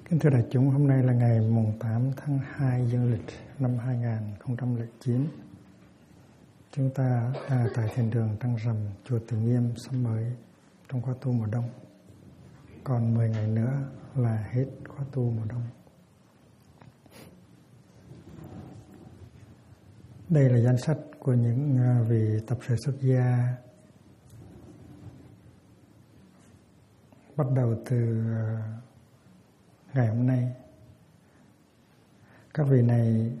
Kính thưa đại chúng, hôm nay là ngày mùng 8 tháng 2 dương lịch năm 2009. Chúng ta tại thiền đường Trăng Rằm, chùa Từ Nghiêm sắm mới trong khóa tu mùa đông. Còn 10 ngày nữa là hết khóa tu mùa đông. Đây là danh sách của những vị tập sự xuất gia bắt đầu từ ngày hôm nay. Các vị này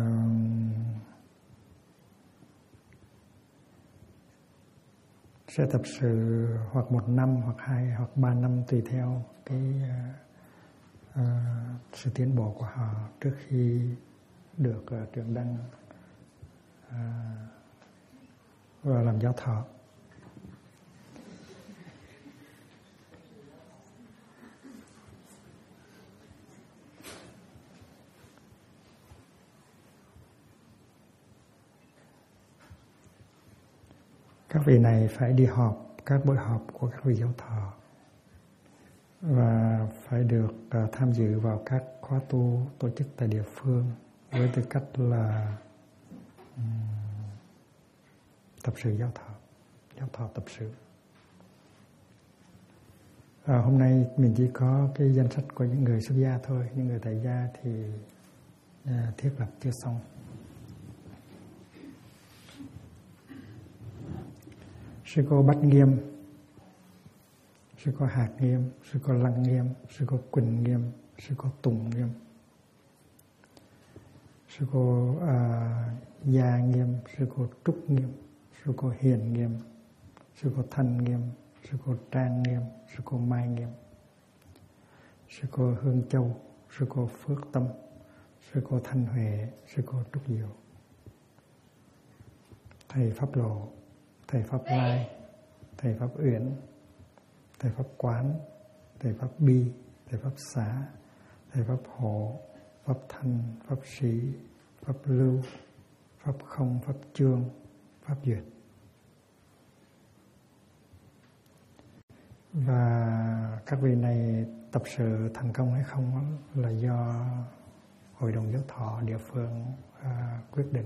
sẽ tập sự hoặc 1 năm, hoặc 2, hoặc 3 năm tùy theo cái sự tiến bộ của họ trước khi được trưởng đăng và làm giáo thọ. Các vị này phải đi họp các buổi họp của các vị giáo thọ và phải được tham dự vào các khóa tu tổ chức tại địa phương với tư cách là tập sự giáo thọ tập sự. Hôm nay mình chỉ có cái danh sách của những người xuất gia thôi, những người tại gia thì thiết lập chưa xong. Sư cô Bách Nghiêm, sư cô Hạt Nghiêm, sư cô Lăng Nghiêm, sư cô Quỳnh Nghiêm, sư cô Tùng Nghiêm, sư cô Gia Nghiêm, sư cô Trúc Nghiêm, sư cô Hiền Nghiêm, sư cô Thanh Nghiêm, sư cô Trang Nghiêm, sư cô Mai Nghiêm, sư cô Hương Châu, sư cô Phước Tâm, sư cô Thanh Huệ, sư cô Trúc Diệu, thầy Pháp Lộ, thầy Pháp Lai, thầy Pháp Uyển, thầy Pháp Quán, thầy Pháp Bi, thầy Pháp Xá, thầy Pháp Hộ, Pháp Thanh, Pháp Sĩ, Pháp Lưu, Pháp Không, Pháp Chương, Pháp Duyệt. Và các vị này tập sự thành công hay không là do Hội đồng Giáo thọ địa phương quyết định.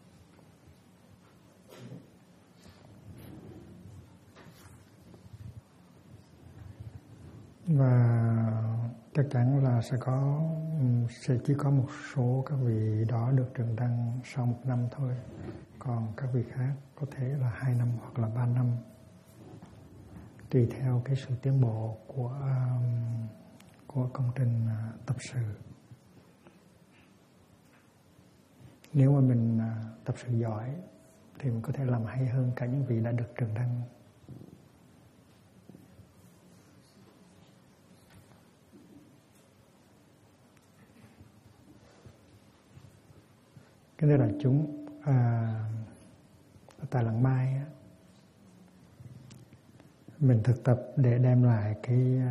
Và chắc chắn là sẽ chỉ có một số các vị đó được trưởng đăng sau 1 năm thôi, còn các vị khác có thể là 2 năm hoặc là 3 năm, tùy theo cái sự tiến bộ của công trình tập sự. Nếu mà mình tập sự giỏi thì mình có thể làm hay hơn cả những vị đã được trưởng đăng. Cái này là chúng tại Làng Mai mình thực tập để đem lại cái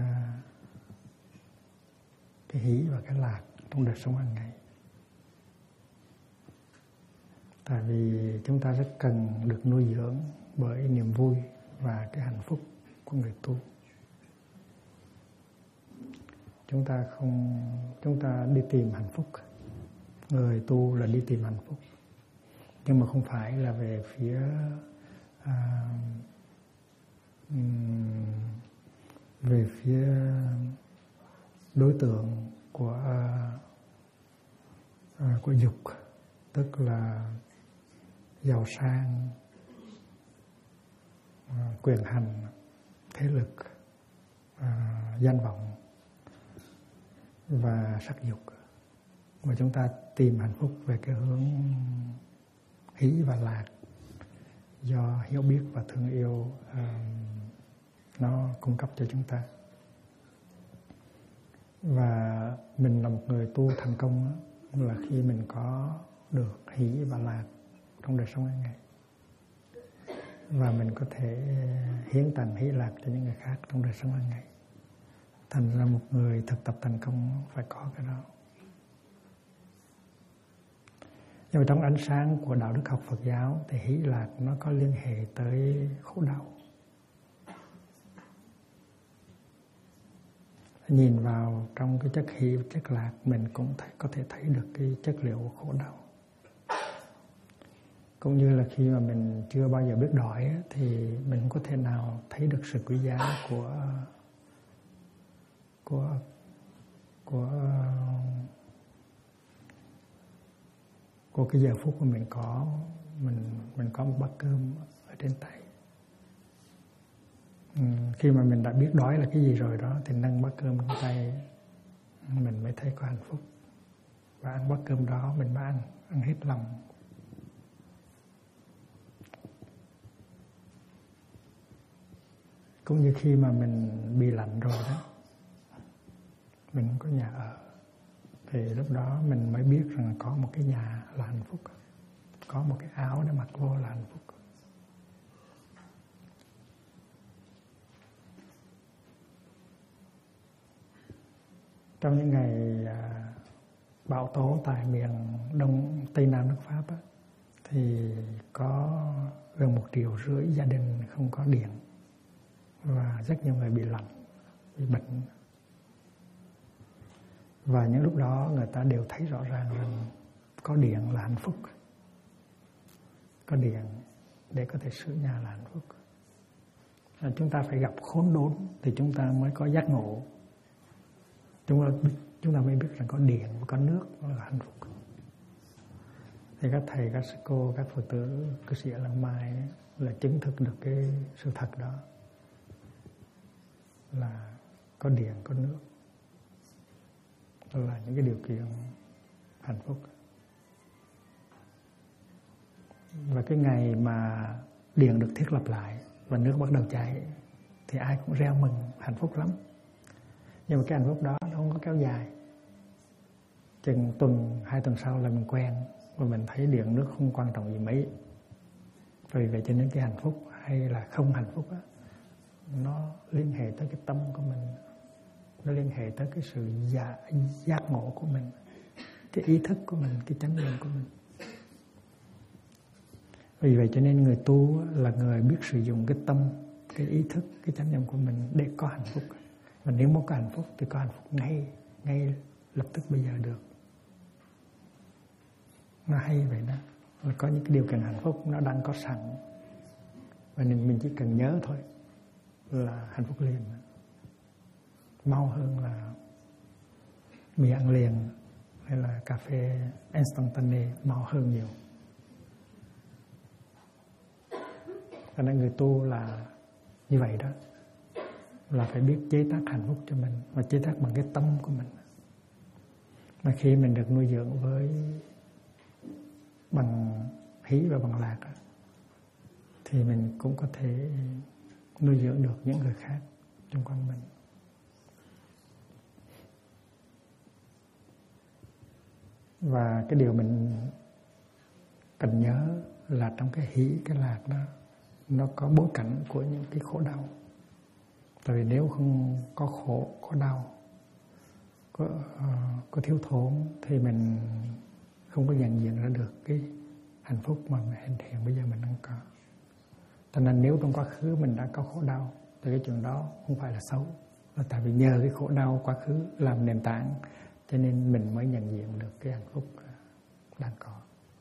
hỷ và cái lạc trong đời sống hàng ngày. Tại vì chúng ta rất cần được nuôi dưỡng bởi niềm vui và cái hạnh phúc của người tu. Chúng ta đi tìm hạnh phúc. Người tu là đi tìm hạnh phúc, nhưng mà không phải là về phía đối tượng của dục, tức là giàu sang, quyền hành, thế lực, danh vọng và sắc dục. Mà chúng ta tìm hạnh phúc về cái hướng hỷ và lạc do hiểu biết và thương yêu nó cung cấp cho chúng ta. Và mình là một người tu thành công là khi mình có được hỷ và lạc trong đời sống hàng ngày, và mình có thể hiến tặng hỷ lạc cho những người khác trong đời sống hàng ngày. Thành ra một người thực tập thành công phải có cái đó. Nhưng mà trong ánh sáng của đạo đức học Phật giáo thì hỷ lạc nó có liên hệ tới khổ đau. Nhìn vào trong cái chất hỷ và chất lạc, mình cũng có thể thấy được cái chất liệu của khổ đau. Cũng như là khi mà mình chưa bao giờ biết đói thì mình không có thể nào thấy được sự quý giá của cái giờ phút mà mình có một bát cơm ở trên tay. Khi mà mình đã biết đói là cái gì rồi đó thì nâng bát cơm trong tay mình mới thấy có hạnh phúc. Và ăn bát cơm đó mình mới ăn hết lòng. Cũng như khi mà mình bị lạnh rồi đó, mình không có nhà ở, thì lúc đó mình mới biết rằng có một cái nhà là hạnh phúc, có một cái áo để mặc vô là hạnh phúc. Trong những ngày bão tố tại miền Đông Tây Nam nước Pháp á, thì có gần 1,5 triệu gia đình không có điện và rất nhiều người bị lạnh, bị bệnh. Và những lúc đó người ta đều thấy rõ ràng rằng có điện là hạnh phúc, có điện để có thể sửa nhà là hạnh phúc. Chúng ta phải gặp khốn đốn thì chúng ta mới có giác ngộ. Chúng ta mới biết rằng có điện và có nước là hạnh phúc. Thì các thầy, các sư cô, các Phật tử, cư sĩ ở Lăng Mai là chứng thực được cái sự thật đó, là có điện, có nước là những cái điều kiện hạnh phúc. Và cái ngày mà điện được thiết lập lại và nước bắt đầu chảy thì ai cũng reo mừng, hạnh phúc lắm. Nhưng mà cái hạnh phúc đó nó không có kéo dài. Chừng tuần, 2 tuần sau là mình quen và mình thấy điện nước không quan trọng gì mấy. Vì vậy cho nên cái hạnh phúc hay là không hạnh phúc đó, nó liên hệ tới cái tâm của mình, nó liên hệ tới cái sự giác ngộ của mình, cái ý thức của mình, cái chánh niệm của mình. Vì vậy cho nên người tu là người biết sử dụng cái tâm, cái ý thức, cái chánh niệm của mình để có hạnh phúc. Và nếu muốn có hạnh phúc thì có hạnh phúc ngay lập tức bây giờ được. Nó hay vậy đó. Và có những cái điều kiện hạnh phúc nó đang có sẵn, và nên mình chỉ cần nhớ thôi là hạnh phúc liền. Mau hơn là mì ăn liền hay là cà phê instantané, mau hơn nhiều. Cho nên người tu là như vậy đó, là phải biết chế tác hạnh phúc cho mình, và chế tác bằng cái tâm của mình. Mà khi mình được nuôi dưỡng bằng hỷ và bằng lạc thì mình cũng có thể nuôi dưỡng được những người khác xung quanh mình. Và cái điều mình cần nhớ là trong cái hỷ, cái lạc đó, nó có bối cảnh của những cái khổ đau. Tại vì nếu không có khổ, có đau, có thiếu thốn thì mình không có nhận diện ra được cái hạnh phúc mà hiện bây giờ mình đang có. Cho nên nếu trong quá khứ mình đã có khổ đau thì cái chuyện đó không phải là xấu, là tại vì nhờ cái khổ đau quá khứ làm nền tảng cho nên mình mới nhận diện được cái hạnh phúc đang có.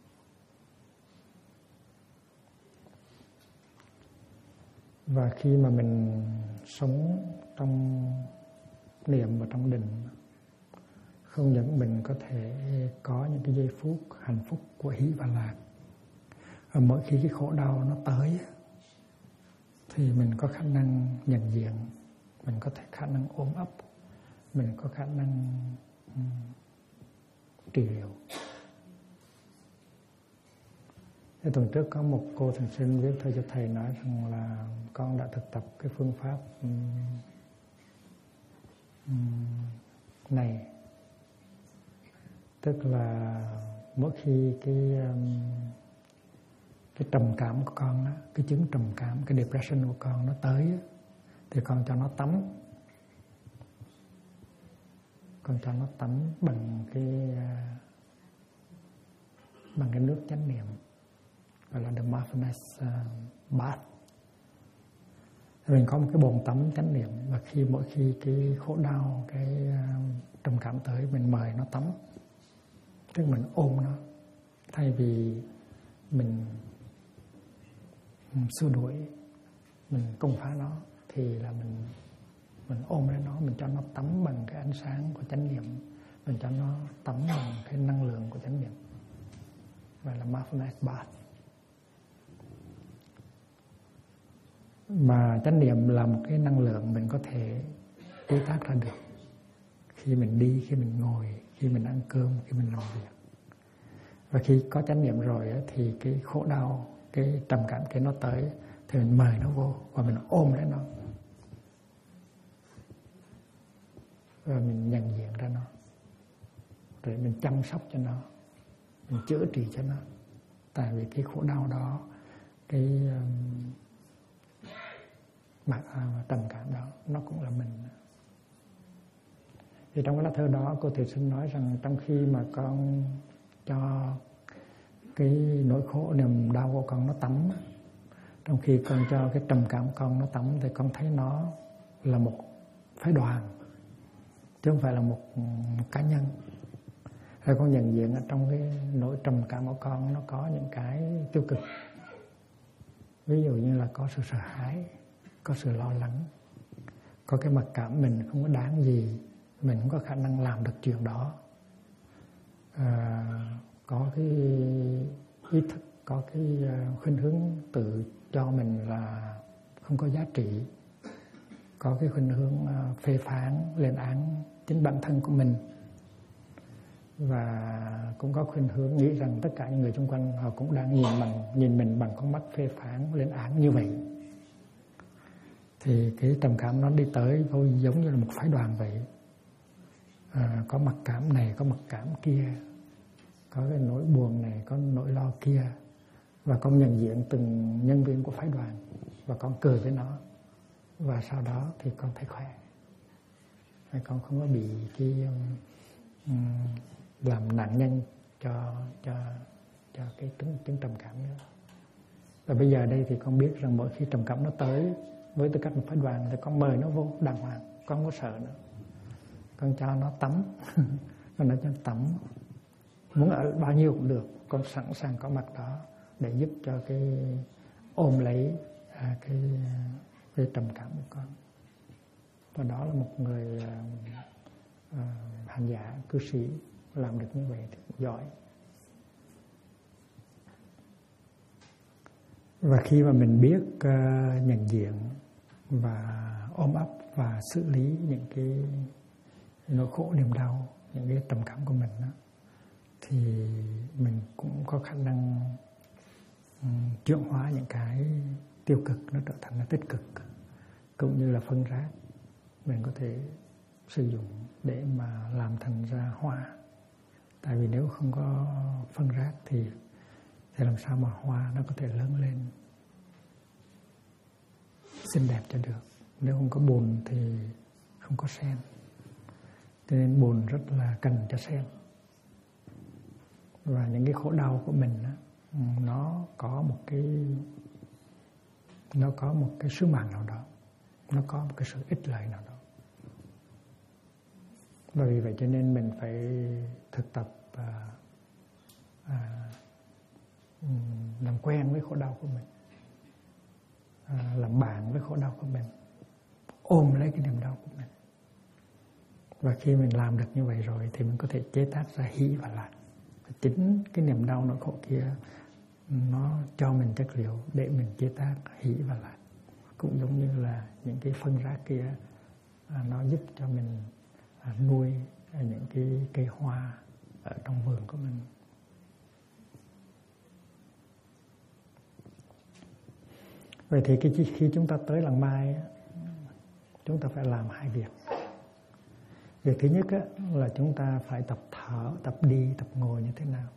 Và khi mà mình sống trong niệm và trong định, không những mình có thể có những cái giây phút hạnh phúc của hỷ và lạc, và mỗi khi cái khổ đau nó tới thì mình có khả năng nhận diện, mình có thể khả năng ôm ấp, mình có khả năng trị liệu. Thế tuần trước có một cô thiền sinh viết thơ cho thầy nói rằng là con đã thực tập cái phương pháp này. Tức là mỗi khi cái trầm cảm của con á, cái chứng trầm cảm, cái depression của con nó tới á, thì con cho nó tắm. Con cho nó tắm bằng cái nước chánh niệm, gọi là the mindfulness bath. Mình có một cái bồn tắm chánh niệm, và mỗi khi cái khổ đau, cái trầm cảm tới, mình mời nó tắm, tức mình ôm nó, thay vì mình xua đuổi, mình công phá nó, thì là mình ôm lấy nó, mình cho nó tắm bằng cái ánh sáng của chánh niệm, mình cho nó tắm bằng cái năng lượng của chánh niệm, gọi là mindfulness bath. Mà chánh niệm là một cái năng lượng mình có thể chế tác ra được khi mình đi, khi mình ngồi, khi mình ăn cơm, khi mình làm việc. Và khi có chánh niệm rồi thì cái khổ đau, cái trầm cảm cái nó tới, thì mình mời nó vô và mình ôm lấy nó, và mình nhận diện ra nó, rồi mình chăm sóc cho nó, mình chữa trị cho nó. Tại vì cái khổ đau đó, cái trầm cảm đó, nó cũng là mình. Thì trong cái lá thơ đó, cô Thiều Sinh nói rằng trong khi mà con cho cái nỗi khổ niềm đau của con nó tắm, trong khi con cho cái trầm cảm con nó tắm, thì con thấy nó là một phái đoàn, chứ không phải là một cá nhân. Rồi con nhận diện ở trong cái nỗi trầm cảm của con nó có những cái tiêu cực, ví dụ như là có sự sợ hãi, có sự lo lắng, có cái mặc cảm mình không có đáng gì, mình không có khả năng làm được chuyện đó, có cái ý thức, có cái khuynh hướng tự cho mình là không có giá trị, có cái khuynh hướng phê phán, lên án chính bản thân của mình, và cũng có khuynh hướng nghĩ rằng tất cả những người xung quanh họ cũng đang nhìn mình bằng con mắt phê phán, lên án như vậy. Thì cái trầm cảm nó đi tới giống như là một phái đoàn vậy, có mặc cảm này, có mặc cảm kia, có cái nỗi buồn này, có nỗi lo kia, và con nhận diện từng nhân viên của phái đoàn và con cười với nó, và sau đó thì con thấy khỏe, con không có bị cái làm nạn nhân cho cái chứng trầm cảm nữa. Và bây giờ đây thì con biết rằng mỗi khi trầm cảm nó tới với tư cách một phái đoàn, thì con mời nó vô đàng hoàng, con không có sợ nữa, con cho nó tắm con nói cho nó tắm, muốn ở bao nhiêu cũng được, con sẵn sàng có mặt đó để giúp cho cái ôm lấy cái trầm cảm của con. Và đó là một người hành giả, cư sĩ làm được như vậy thì giỏi. Và khi mà mình biết nhận diện và ôm ấp và xử lý những cái nỗi khổ niềm đau, những cái trầm cảm của mình đó, thì mình cũng có khả năng chuyển hóa những cái tiêu cực nó trở thành là tích cực, cũng như là phân rác mình có thể sử dụng để mà làm thành ra hoa. Tại vì nếu không có phân rác thì làm sao mà hoa nó có thể lớn lên xinh đẹp cho được. Nếu không có bùn thì không có sen, cho nên bùn rất là cần cho sen. Và những cái khổ đau của mình đó, nó có một cái sứ mạng nào đó, nó có một cái sự ích lợi nào đó. Và vì vậy cho nên mình phải thực tập làm quen với khổ đau của mình, làm bạn với khổ đau của mình, ôm lấy cái niềm đau của mình. Và khi mình làm được như vậy rồi thì mình có thể chế tác ra hỷ và lạc. Chính cái niềm đau nỗi khổ kia nó cho mình chất liệu để mình chế tác hỷ và lạc. Cũng giống như là những cái phân rác kia, nó giúp cho mình nuôi những cái cây hoa ở trong vườn của mình. Vậy thì khi chúng ta tới làng Mai, chúng ta phải làm hai việc. Việc thứ nhất là chúng ta phải tập thở, tập đi, tập ngồi như thế nào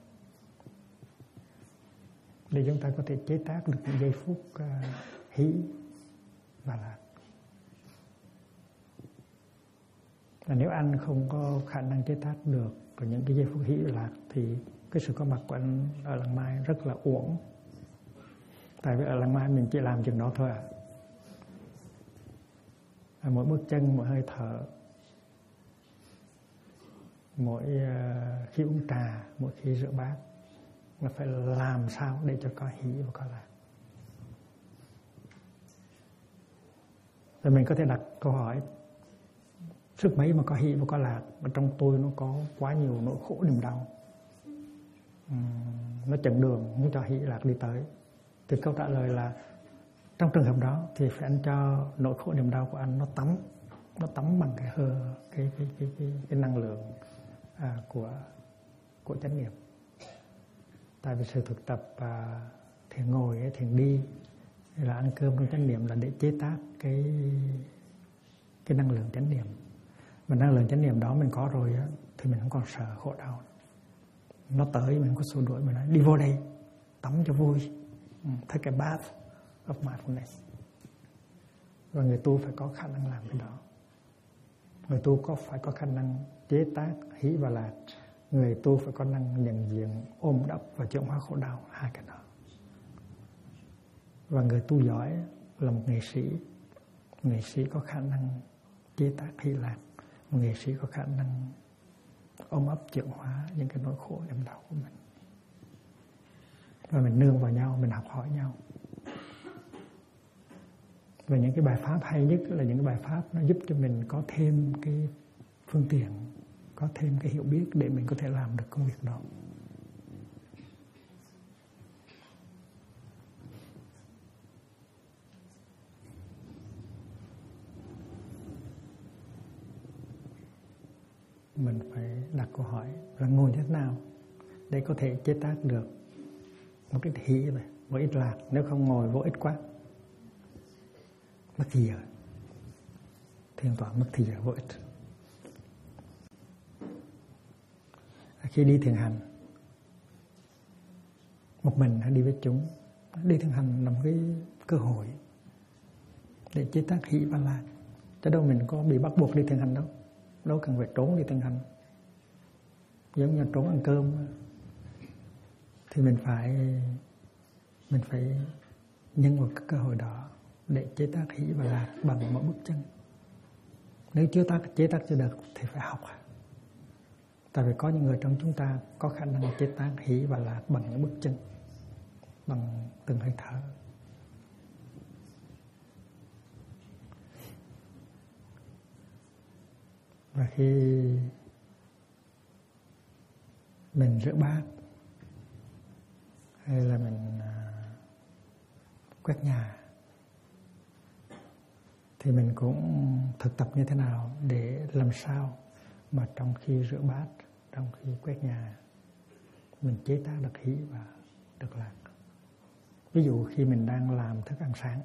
để chúng ta có thể chế tác được những giây phút hỷ và lạc. Và nếu anh không có khả năng chế tác được những cái giây phút hỷ và lạc thì cái sự có mặt của anh ở làng Mai rất là uổng. Tại vì ở làng Mai mình chỉ làm chừng đó thôi Mỗi bước chân, mỗi hơi thở, mỗi khi uống trà, mỗi khi rửa bát, nó phải làm sao để cho có hỷ và có lạc. Rồi mình có thể đặt câu hỏi, sức mấy mà có hỷ và có lạc? Ở trong tôi nó có quá nhiều nỗi khổ niềm đau, nó chặn đường muốn cho hỷ lạc đi tới. Thì câu trả lời là trong trường hợp đó thì phải anh cho nỗi khổ niềm đau của anh nó tắm bằng cái năng lượng của chánh niệm. Tại vì sự thực tập thiền ngồi, thiền đi hay là ăn cơm trong chánh niệm là để chế tác cái năng lượng chánh niệm. Mà năng lượng chánh niệm đó mình có rồi á, thì mình không còn sợ khổ đau. Nó tới mình không có xua đuổi, mình nói đi vô đây tắm cho vui, take a bath of mindfulness. Và người tu phải có khả năng làm cái đó. Người tu phải có khả năng chế tác hỷ và lạc. Người tu phải có năng nhận diện, ôm đắp và chuyển hóa khổ đau, hai cái đó. Và người tu giỏi là một nghệ sĩ. Nghệ sĩ có khả năng chế tác hỷ lạc. Một nghệ sĩ có khả năng ôm ấp chuyển hóa những cái nỗi khổ niềm đau của mình. Và mình nương vào nhau, mình học hỏi nhau. Và những cái bài pháp hay nhất là những cái bài pháp nó giúp cho mình có thêm cái phương tiện, có thêm cái hiểu biết để mình có thể làm được công việc đó. Mình phải đặt câu hỏi là ngồi như thế nào để có thể chế tác được một ít hỷ và một ít lạc. Nếu không ngồi vô ích quá, mất thì giờ, thiền tọa mất thì giờ vô ích. Khi đi thiền hành một mình hay đi với chúng, đi thiền hành là một cái cơ hội để chế tác hỷ và lạc. Chứ đâu mình có bị bắt buộc đi thiền hành đâu. Đâu cần phải trốn đi thiền hành. Giống như trốn ăn cơm thì mình phải nhân một cái cơ hội đó để chế tác hỷ và lạc bằng mỗi bước chân. Nếu chưa chế tác chưa được thì phải học. Tại vì có những người trong chúng ta có khả năng chế tác hỷ và lạc bằng những bước chân, bằng từng hơi thở. Và khi mình rửa bát hay là mình quét nhà thì mình cũng thực tập như thế nào để làm sao mà trong khi rửa bát, trong khi quét nhà mình chế tác được hỷ và được lạc. Ví dụ khi mình đang làm thức ăn sáng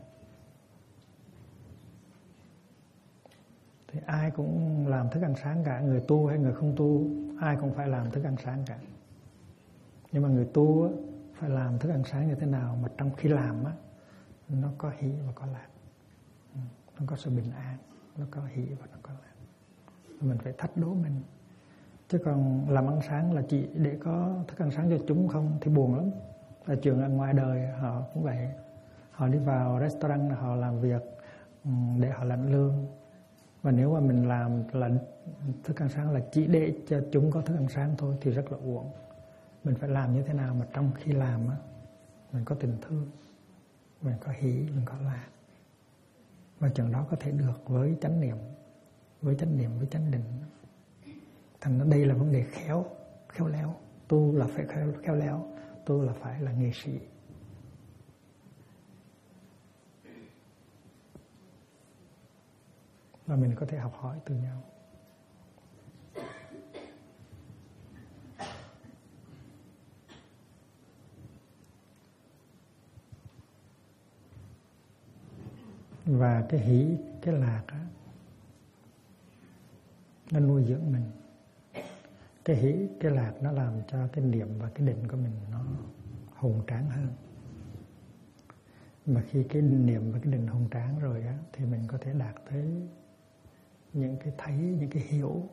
thì ai cũng làm thức ăn sáng cả, người tu hay người không tu, ai cũng phải làm thức ăn sáng cả. Nhưng mà người tu phải làm thức ăn sáng như thế nào mà trong khi làm nó có hỷ và có lạc, nó có sự bình an, nó có hỷ và nó có lạc. Mình phải thách đố mình. Chứ còn làm ăn sáng là chỉ để có thức ăn sáng cho chúng không thì buồn lắm. Là chuyện ở ngoài đời họ cũng vậy. Họ đi vào restaurant, họ làm việc để họ lãnh lương. Và nếu mà mình làm là thức ăn sáng là chỉ để cho chúng có thức ăn sáng thôi thì rất là uổng. Mình phải làm như thế nào mà trong khi làm mình có tình thương, mình có hỷ, mình có lạc. Và chuyện đó có thể được với chánh niệm, với chánh định. Thành ra đây là vấn đề khéo léo. Tu là phải khéo léo, tu là phải là nghệ sĩ. Và mình có thể học hỏi từ nhau. Và cái hỷ, cái lạc nó nuôi dưỡng mình. Cái hỷ, cái lạc nó làm cho cái niệm và cái định của mình nó hùng tráng hơn. Mà khi cái niệm và cái định hùng tráng rồi thì mình có thể đạt tới những cái thấy, những cái hiểu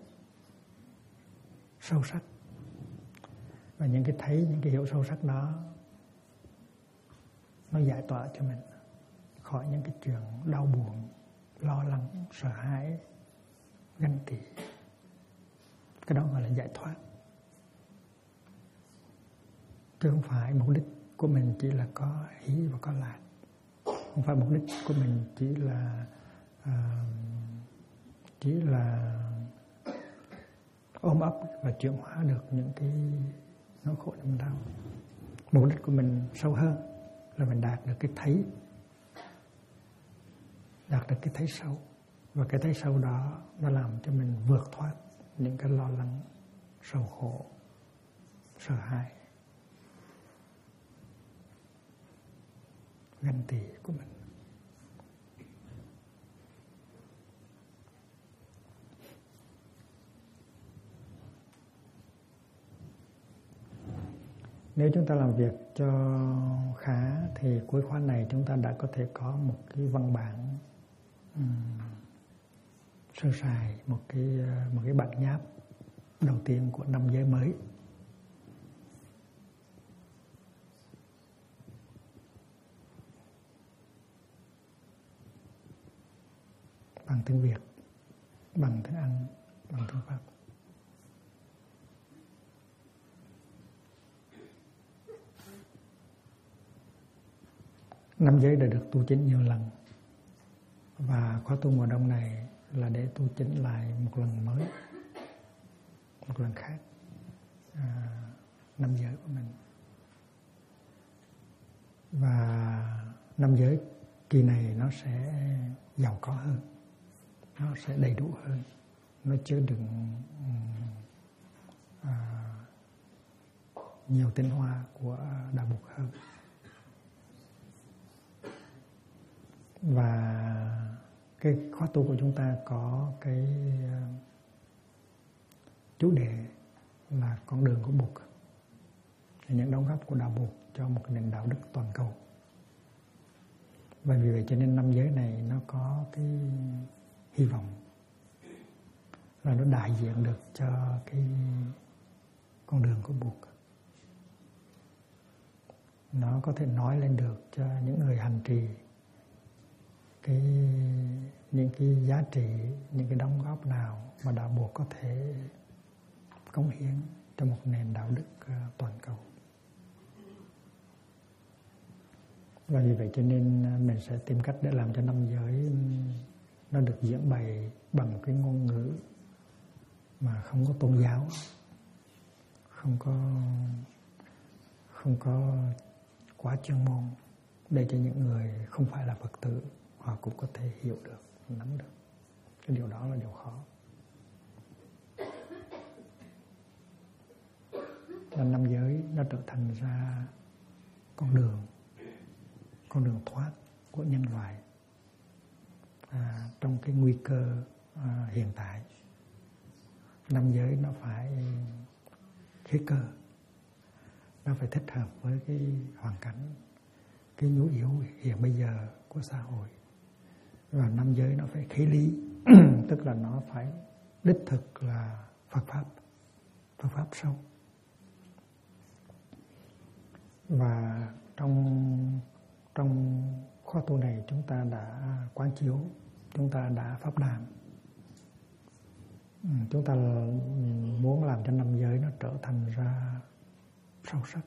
sâu sắc. Và những cái thấy, những cái hiểu sâu sắc đó nó giải tỏa cho mình khỏi những cái chuyện đau buồn, lo lắng, sợ hãi, ganh tị. Cái đó gọi là giải thoát. Chứ không phải mục đích của mình chỉ là có hỷ và có lạc. Không phải mục đích của mình chỉ là ôm ấp và chuyển hóa được những cái nỗi khổ niềm đau. Mục đích của mình sâu hơn là mình đạt được cái thấy, đạt được cái thấy sâu. Và cái thấy sâu đó nó làm cho mình vượt thoát những cái lo lắng, sầu khổ, sợ hãi, ganh tị của mình. Nếu chúng ta làm việc cho khá thì cuối khóa này chúng ta đã có thể có một cái văn bản sơ sài, một cái bản nháp đầu tiên của năm giới mới. Bằng tiếng Việt, bằng tiếng Anh, bằng tiếng Pháp. Năm giới đã được tu chính nhiều lần, và khóa tu mùa đông này là để tu chính lại một lần mới, một lần khác năm giới của mình. Và năm giới kỳ này nó sẽ giàu có hơn, nó sẽ đầy đủ hơn, nó chứa đựng nhiều tinh hoa của Đạo Bụt hơn. Và cái khóa tu của chúng ta có cái chủ đề là con đường của Bụt, những đóng góp của Đạo Bụt cho một nền đạo đức toàn cầu. Và vì vậy cho nên năm giới này nó có cái hy vọng là nó đại diện được cho cái con đường của Bụt. Nó có thể nói lên được cho những người hành trì những cái giá trị, những cái đóng góp nào mà Đạo Bụt có thể cống hiến cho một nền đạo đức toàn cầu. Và vì vậy cho nên mình sẽ tìm cách để làm cho năm giới nó được diễn bày bằng cái ngôn ngữ mà không có tôn giáo, không có quá chuyên môn, để cho những người không phải là Phật tử họ cũng có thể hiểu được, nắm được. Cái điều đó là điều khó. Nên năm giới nó trở thành ra con đường thoát của nhân loại trong cái nguy cơ hiện tại. Năm giới nó phải khí cơ, nó phải thích hợp với cái hoàn cảnh, cái nhu yếu hiện bây giờ của xã hội. Và năm giới nó phải khí lý, tức là nó phải đích thực là Phật Pháp sâu. Và trong khóa tu này chúng ta đã quán chiếu, chúng ta đã pháp đàm. Chúng ta muốn làm cho năm giới nó trở thành ra sâu sắc,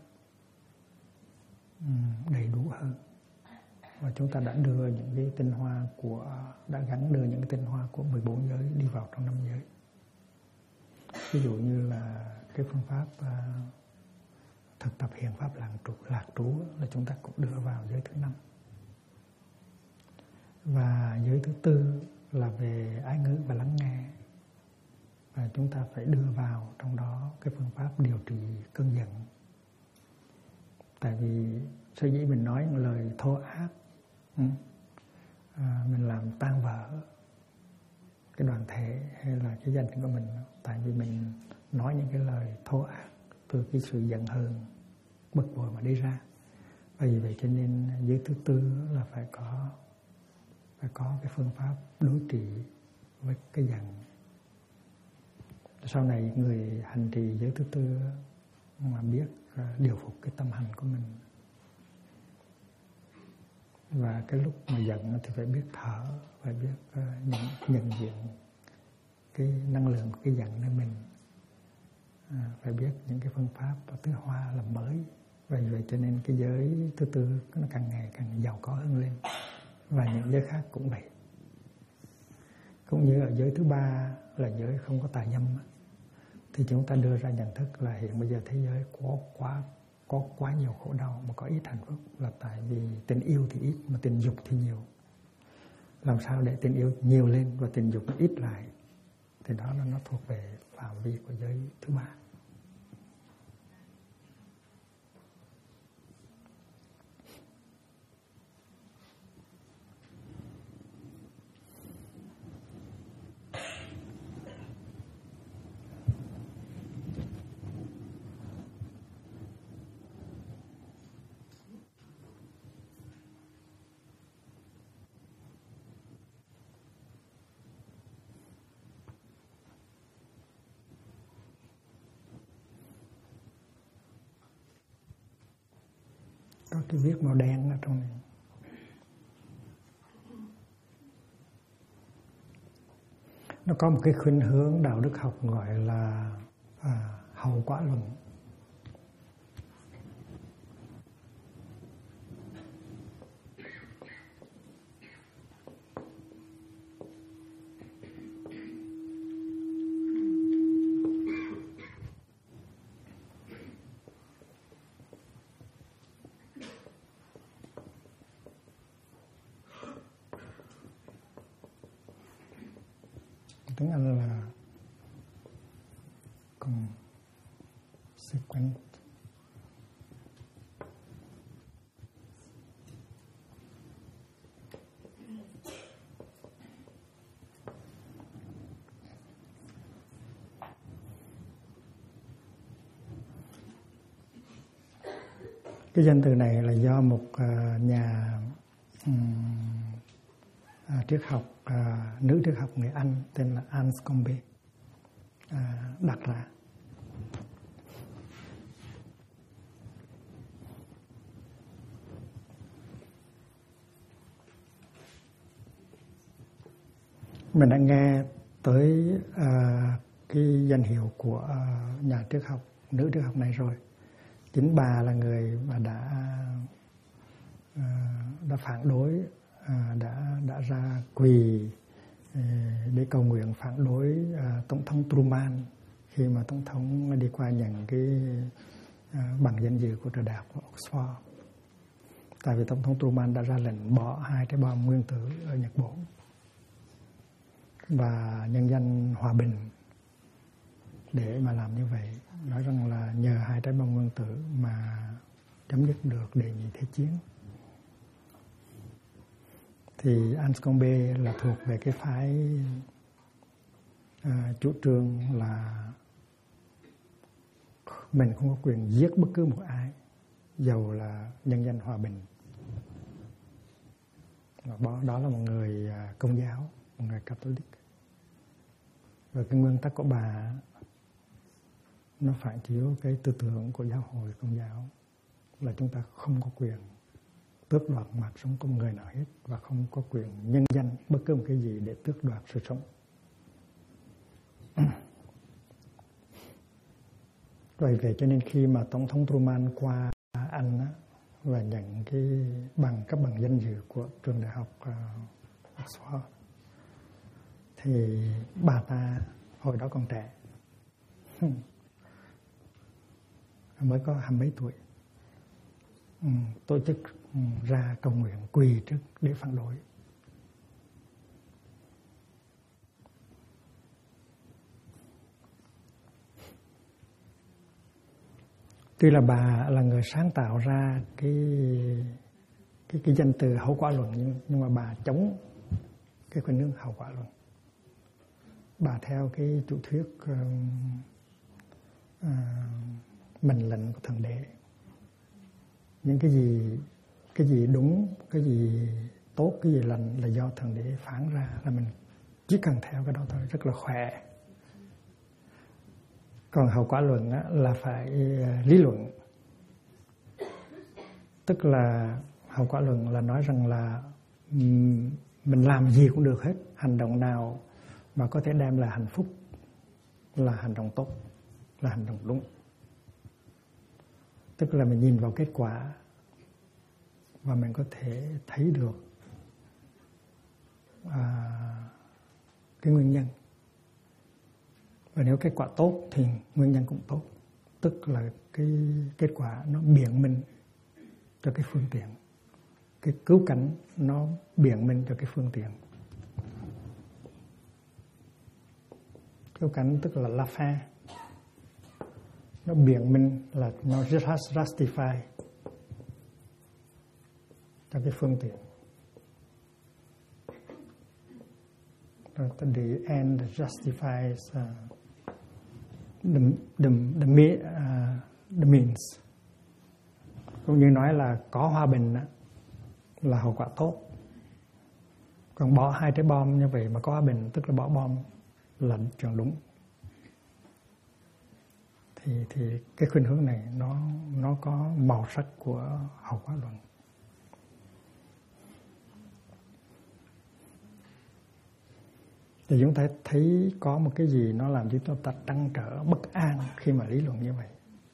đầy đủ hơn. Và chúng ta đã đưa những cái tinh hoa đã gắn đưa những cái tinh hoa của 14 giới đi vào trong năm giới. Ví dụ như là cái phương pháp thực tập hiện pháp lạc trú là chúng ta cũng đưa vào giới thứ 5. Và giới thứ 4 là về ái ngữ và lắng nghe. Và chúng ta phải đưa vào trong đó cái phương pháp điều trị cơn giận. Tại vì sở dĩ mình nói một lời thô ác, mình làm tan vỡ cái đoàn thể hay là cái gia đình của mình, tại vì mình nói những cái lời thô ác từ cái sự giận hờn, bực bội mà đi ra. Và vì vậy cho nên giới thứ 4 là phải có cái phương pháp đối trị với cái giận. Sau này người hành trì giới thứ 4 mà biết điều phục cái tâm hành của mình, Và cái lúc mà giận thì phải biết thở, phải biết nhận diện cái năng lượng của cái giận của mình, phải biết những cái phương pháp tiến hóa làm mới. Và vậy cho nên cái giới thứ tư nó càng ngày càng giàu có hơn lên, và những giới khác cũng vậy. Cũng như ở giới thứ ba là giới không có tà dâm, thì chúng ta đưa ra nhận thức là hiện bây giờ thế giới có quá nhiều khổ đau mà có ít hạnh phúc, là tại vì tình yêu thì ít mà tình dục thì nhiều. Làm sao để tình yêu nhiều lên và tình dục nó ít lại, thì đó là nó thuộc về phạm vi của giới thứ ba. Có cái viết màu đen ở trong này. Nó có một cái khuynh hướng đạo đức học gọi là hậu quả luận. Tiếng Anh là consequent. Cái danh từ này là do một nhà triết học, nữ triết học người Anh tên là Anscombe đặt ra. Mình đã nghe tới cái danh hiệu của nhà triết học, nữ triết học này rồi. Chính bà là người mà đã phản đối, đã ra quỳ để cầu nguyện phản đối tổng thống Truman khi mà tổng thống đi qua nhận cái bằng danh dự của trường đại học Oxford. Tại vì tổng thống Truman đã ra lệnh bỏ 2 trái bom nguyên tử ở Nhật Bản và nhân danh hòa bình để mà làm như vậy, nói rằng là nhờ 2 trái bom nguyên tử mà chấm dứt được đề nghị thế chiến. Thì Anscombe là thuộc về cái phái chủ trương là mình không có quyền giết bất cứ một ai, dầu là nhân danh hòa bình. Đó là một người Công giáo, một người Catholic. Và cái nguyên tắc của bà nó phản chiếu cái tư tưởng của giáo hội Công giáo, là chúng ta không có quyền tước đoạt mạng sống của một người nào hết, và không có quyền nhân danh bất cứ một cái gì để tước đoạt sự sống. Vậy cho nên khi mà tổng thống Truman qua Anh và nhận các bằng danh dự của trường đại học Oxford, thì bà ta hồi đó còn trẻ, mới có 20 mấy tuổi, tổ chức ra cầu nguyện quỳ trước để phản đối. Tuy là bà là người sáng tạo ra cái danh từ hậu quả luận, nhưng mà bà chống cái khuynh hướng hậu quả luận. Bà theo cái chủ thuyết mệnh lệnh của thượng đế. Những cái gì đúng, cái gì tốt, cái gì lành là do thượng đế phán ra, là mình chỉ cần theo cái đó thôi, rất là khỏe. Còn hậu quả luận là phải lý luận. Tức là Hậu quả luận là nói rằng là mình làm gì cũng được hết, hành động nào mà có thể đem lại hạnh phúc là hành động tốt, là hành động đúng. Tức là mình nhìn vào kết quả và mình có thể thấy được cái nguyên nhân. Và nếu kết quả tốt thì nguyên nhân cũng tốt. Tức là cái kết quả nó biện minh cho cái phương tiện. Cái cứu cánh nó biện minh cho cái phương tiện. Cứu cánh tức là la fin. Nó biện minh là nó justify cho cái phương tiện. The end justifies the means. Cũng như nói là có hòa bình là hậu quả tốt. Còn bỏ 2 trái bom như vậy mà có hòa bình, tức là bỏ bom là chuyện đúng. Thì cái khuynh hướng này nó có màu sắc của hậu quả luận. Thì chúng ta thấy có một cái gì nó làm cho chúng ta trăn trở, bất an khi mà lý luận như vậy.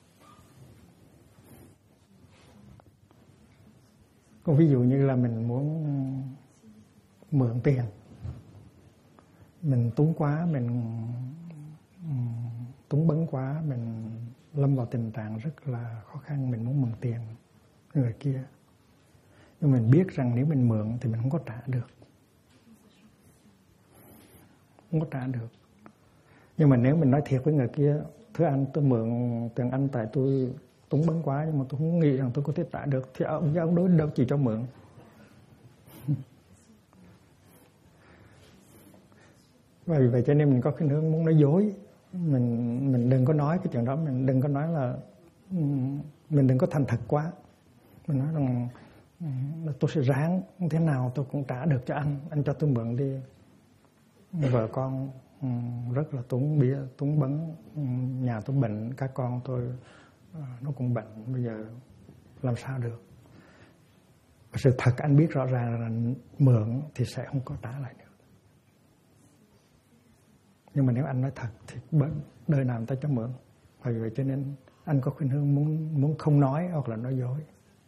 Còn ví dụ như là mình muốn mượn tiền, mình túng quá, mình túng bấn quá, mình lâm vào tình trạng rất là khó khăn, mình muốn mượn tiền người kia. Nhưng mình biết rằng nếu mình mượn thì mình không có trả được. Không có trả được. Nhưng mà nếu mình nói thiệt với người kia, thưa anh, tôi mượn tiền anh tại tôi túng bấn quá, nhưng mà tôi không nghĩ rằng tôi có thể trả được, thì ông đối đâu chỉ cho mượn. Và vì vậy cho nên mình có khuynh hướng muốn nói dối. Mình đừng có nói cái chuyện đó, mình đừng có nói là mình đừng có thành thật quá. Mình nói rằng tôi sẽ ráng thế nào tôi cũng trả được cho anh cho tôi mượn đi. Vợ con rất là túng bấn, nhà tôi bệnh, các con tôi nó cũng bệnh, bây giờ làm sao được. Và sự thật anh biết rõ ràng là mượn thì sẽ không có trả lại được. Nhưng mà nếu anh nói thật thì đời nào người ta cho mượn. Vì vậy cho nên anh có khuynh hướng muốn không nói hoặc là nói dối.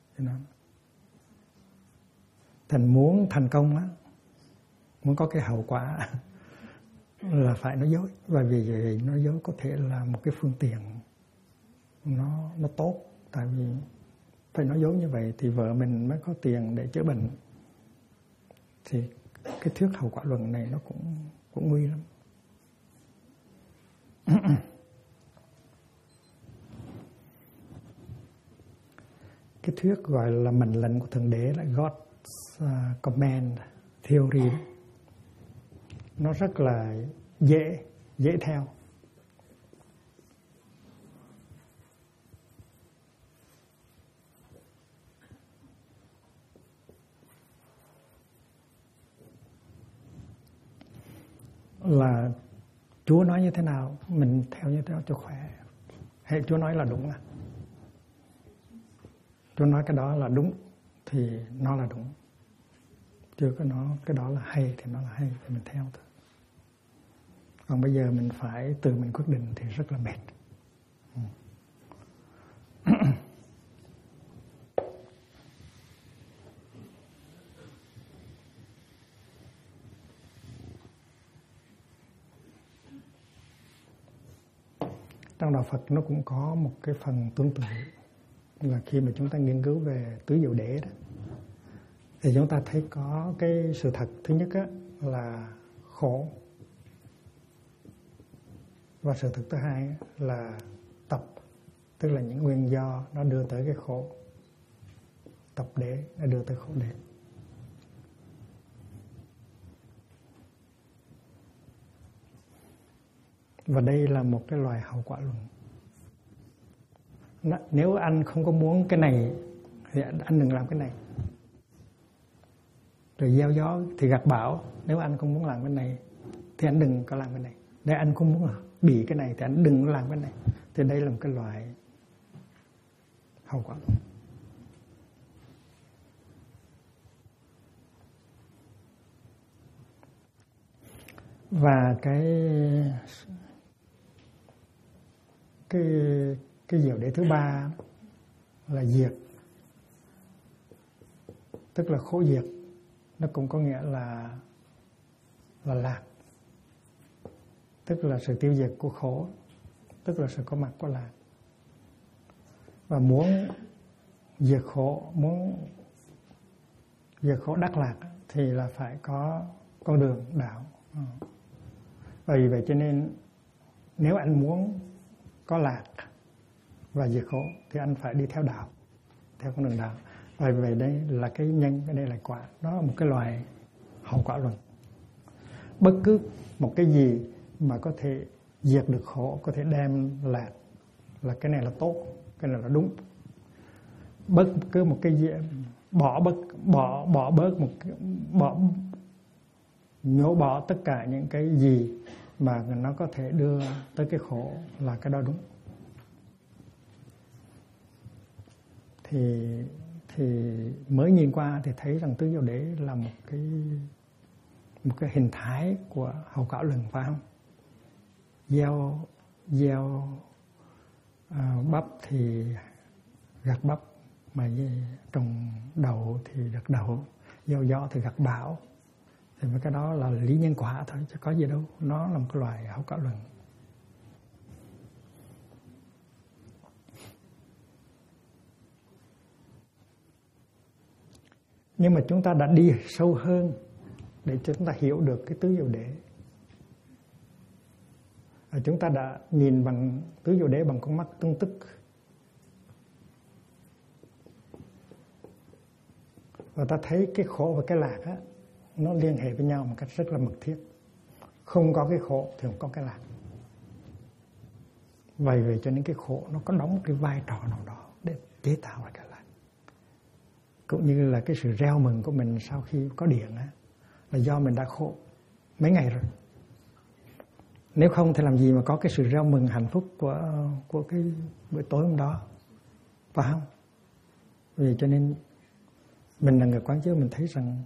Muốn thành công á, muốn có cái hậu quả là phải nói dối. Và vì vậy nói dối có thể là một cái phương tiện nó tốt. Tại vì phải nói dối như vậy thì vợ mình mới có tiền để chữa bệnh. Thì cái thuyết hậu quả luận này nó cũng nguy lắm. Cái thuyết gọi là mệnh lệnh của Thượng Đế là God's command theory. Nó rất là dễ theo. Là Chúa nói như thế nào mình theo như thế cho khỏe. Hay Chúa nói là đúng à? Chúa nói cái đó là đúng thì nó là đúng. Chưa có nói cái đó là hay thì nó là hay thì mình theo thôi. Còn bây giờ mình phải tự mình quyết định thì rất là mệt. Trong đạo Phật nó cũng có một cái phần tương tự là khi mà chúng ta nghiên cứu về tứ diệu đế đó, thì chúng ta thấy có cái sự thật thứ nhất á, là khổ, và sự thật thứ hai là tập, tức là những nguyên do nó đưa tới cái khổ. Tập đế nó đưa tới khổ đế. Và đây là một cái loài hậu quả luận. Nếu anh không có muốn cái này thì anh đừng làm cái này. Rồi gieo gió thì gặt bão. Nếu anh không muốn làm cái này thì anh đừng có làm cái này. Nếu anh không muốn bị cái này thì anh đừng làm cái này. Thì đây là một cái loại hậu quả luận. Và cái diệu đế thứ ba là diệt, tức là khổ diệt. Nó cũng có nghĩa là lạc, tức là sự tiêu diệt của khổ, tức là sự có mặt của lạc. Và muốn diệt khổ, muốn diệt khổ đắc lạc thì là phải có con đường đạo. Vì vậy cho nên nếu anh muốn có lạc và diệt khổ thì anh phải đi theo đạo, theo con đường đạo. Vì vậy đây là cái nhân, cái đây là quả. Đó là một cái loại hậu quả luận. Bất cứ một cái gì mà có thể diệt được khổ, có thể đem lạc, là cái này là tốt, cái này là đúng. Bất cứ một cái gì nhổ bỏ tất cả những cái gì mà nó có thể đưa tới cái khổ là cái đó đúng. Thì mới nhìn qua thì thấy rằng tứ diệu đế là một cái hình thái của hậu quả luận, phải không? Gieo bắp thì gặt bắp, mà trồng đậu thì gặt đậu, gieo gió thì gặt bão. Thì cái đó là lý nhân quả thôi, chứ có gì đâu. Nó là một cái loại hậu quả luận. Nhưng mà chúng ta đã đi sâu hơn để chúng ta hiểu được cái tứ diệu đế. Chúng ta đã nhìn bằng tứ diệu đế bằng con mắt tương tức. Và ta thấy cái khổ và cái lạc á, nó liên hệ với nhau một cách rất là mật thiết. Không có cái khổ thì không có cái lạc. Vậy cho nên cái khổ nó có đóng cái vai trò nào đó để chế tạo ra cái lạc. Cũng như là cái sự reo mừng của mình sau khi có điện á, là do mình đã khổ mấy ngày rồi. Nếu không thì làm gì mà có cái sự reo mừng hạnh phúc của cái buổi tối hôm đó, phải không? Vì cho nên mình là người quán chiếu, mình thấy rằng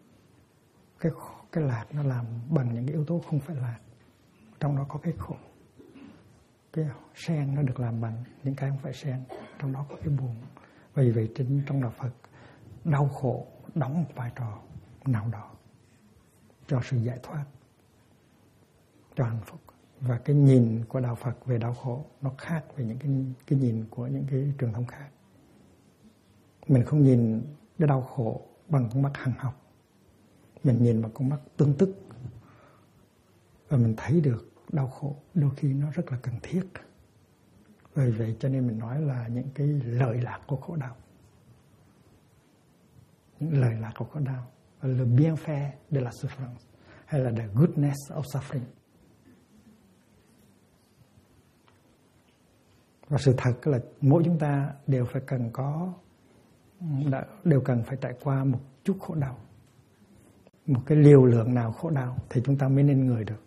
cái lạc nó làm bằng những cái yếu tố không phải lạc. Trong đó có cái khổ. Cái sen nó được làm bằng những cái không phải sen. Trong đó có cái buồn. Vì vậy trong đạo Phật, đau khổ đóng một vai trò nào đó cho sự giải thoát, cho hạnh phúc. Và cái nhìn của đạo Phật về đau khổ nó khác với những cái nhìn của những cái truyền thống khác. Mình không nhìn cái đau khổ bằng con mắt hằng học, mình nhìn bằng con mắt tương tức, và mình thấy được đau khổ đôi khi nó rất là cần thiết. Vì vậy cho nên mình nói là những cái lợi lạc của khổ đau, những lợi lạc của khổ đau, le bienfait de la souffrance, hay là the goodness of suffering. Và sự thật là mỗi chúng ta đều cần phải trải qua một chút khổ đau, một cái liều lượng nào khổ đau thì chúng ta mới nên người được.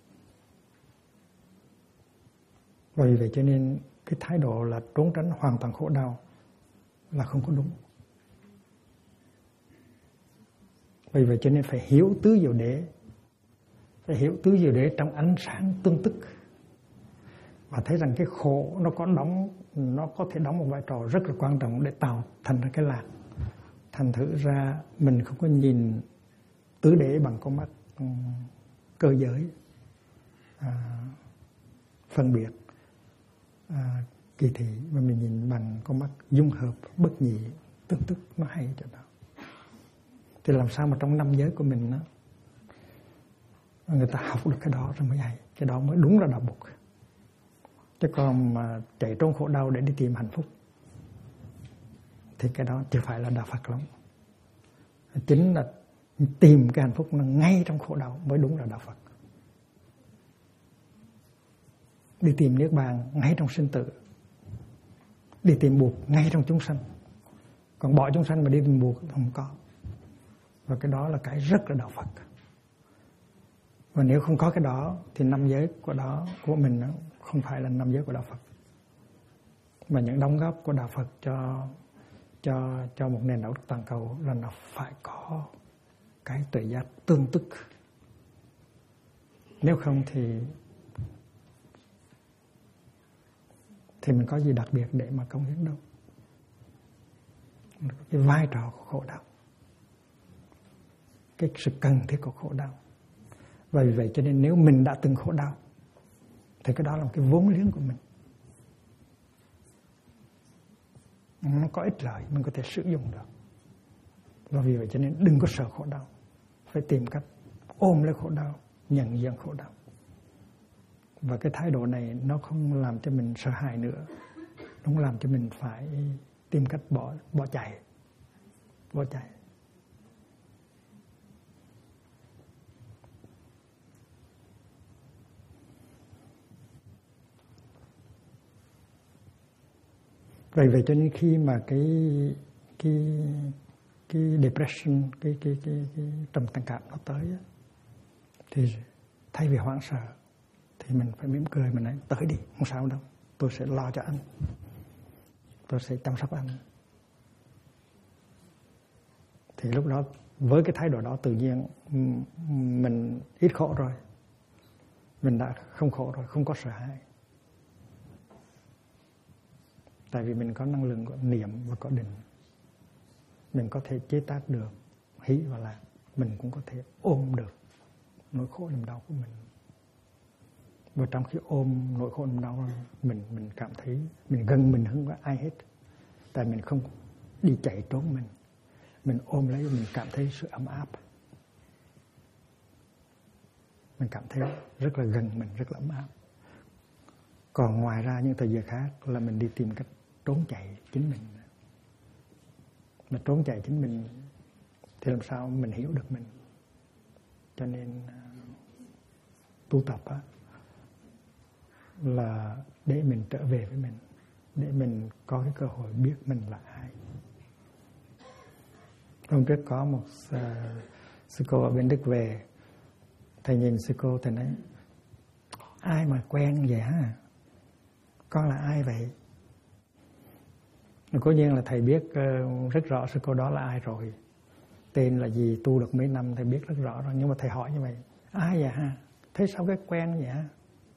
Vì vậy cho nên cái thái độ là trốn tránh hoàn toàn khổ đau là không có đúng. Vì vậy cho nên phải hiểu tứ diệu đế, phải hiểu tứ diệu đế trong ánh sáng tương tức, và thấy rằng cái khổ nó có thể đóng một vai trò rất là quan trọng để tạo thành ra cái lạc. Thành thử ra mình không có nhìn tứ đế bằng con mắt cơ giới, phân biệt, kỳ thị, mà mình nhìn bằng con mắt dung hợp, bất nhị, tương tức. Nó hay chỗ đó. Thì làm sao mà trong năm giới của mình đó, người ta học được cái đó rồi mới hay. Cái đó mới đúng là đạo Bụt. Chứ còn mà chạy trốn khổ đau để đi tìm hạnh phúc thì cái đó chưa phải là đạo Phật lắm. Chính là tìm cái hạnh phúc nó ngay trong khổ đau mới đúng là đạo Phật. Đi tìm niết bàn ngay trong sinh tử, đi tìm Bụt ngay trong chúng sanh. Còn bỏ chúng sanh mà đi tìm Bụt không có. Và cái đó là cái rất là đạo Phật. Và nếu không có cái đó thì năm giới của mình không phải là năm giới của đạo Phật. Mà những đóng góp của đạo Phật cho một nền đạo đức toàn cầu là nó phải có cái tuệ giác tương tức. Nếu không thì mình có gì đặc biệt để mà cống hiến đâu. Cái vai trò của khổ đau, cái sự cần thiết của khổ đau. Và vì vậy cho nên nếu mình đã từng khổ đau thì cái đó là một cái vốn liếng của mình. Nó có ích lợi, mình có thể sử dụng được. Và vì vậy cho nên đừng có sợ khổ đau, phải tìm cách ôm lấy khổ đau, nhận diện khổ đau. Và cái thái độ này nó không làm cho mình sợ hãi nữa, nó không làm cho mình phải tìm cách bỏ chạy. Vậy cho nên khi mà cái depression, cái trầm cảm nó tới á, thì thay vì hoảng sợ thì mình phải mỉm cười, mình nói tới đi, không sao đâu, tôi sẽ lo cho anh, tôi sẽ chăm sóc anh. Thì lúc đó với cái thái độ đó tự nhiên mình ít khổ rồi, mình đã không khổ rồi, không có sợ hãi. Tại vì mình có năng lượng của niệm và có định, mình có thể chế tác được hỷ và lạc, mình cũng có thể ôm được nỗi khổ niềm đau của mình. Và trong khi ôm nỗi khổ niềm đau, mình cảm thấy mình gần mình hơn ai hết. Tại mình không đi chạy trốn mình ôm lấy, mình cảm thấy sự ấm áp, mình cảm thấy rất là gần mình, rất là ấm áp. Còn ngoài ra những thời giờ khác là mình đi tìm cách trốn chạy chính mình. Mà trốn chạy chính mình thì làm sao mình hiểu được mình. Cho nên tu tập á, là để mình trở về với mình, để mình có cái cơ hội biết mình là ai. Hôm trước có một sư cô ở bên Đức về, thầy nhìn sư cô, thầy nói ai mà quen vậy hả? Con là ai vậy? Cố nhiên là thầy biết rất rõ sư cô đó là ai rồi, tên là gì, tu được mấy năm thầy biết rất rõ rồi. Nhưng mà thầy hỏi như vậy, ai vậy ha? Thế sao cái quen vậy hả?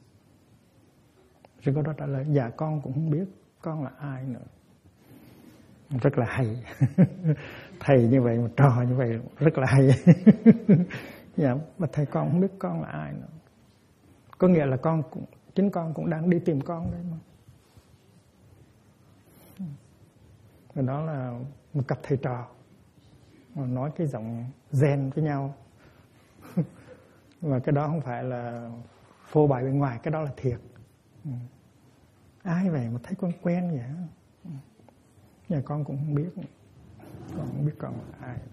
Sư cô đó trả lời, dạ con cũng không biết con là ai nữa. Rất là hay. Thầy như vậy, một trò như vậy rất là hay. Dạ, mà thầy con không biết con là ai nữa. Có nghĩa là chính con cũng đang đi tìm con đấy mà. Và đó là một cặp thầy trò nói cái giọng zen với nhau. Và cái đó không phải là phô bày bên ngoài, cái đó là thiệt. Ai vậy mà thấy con quen vậy? Nhà con cũng không biết, con không biết con là ai.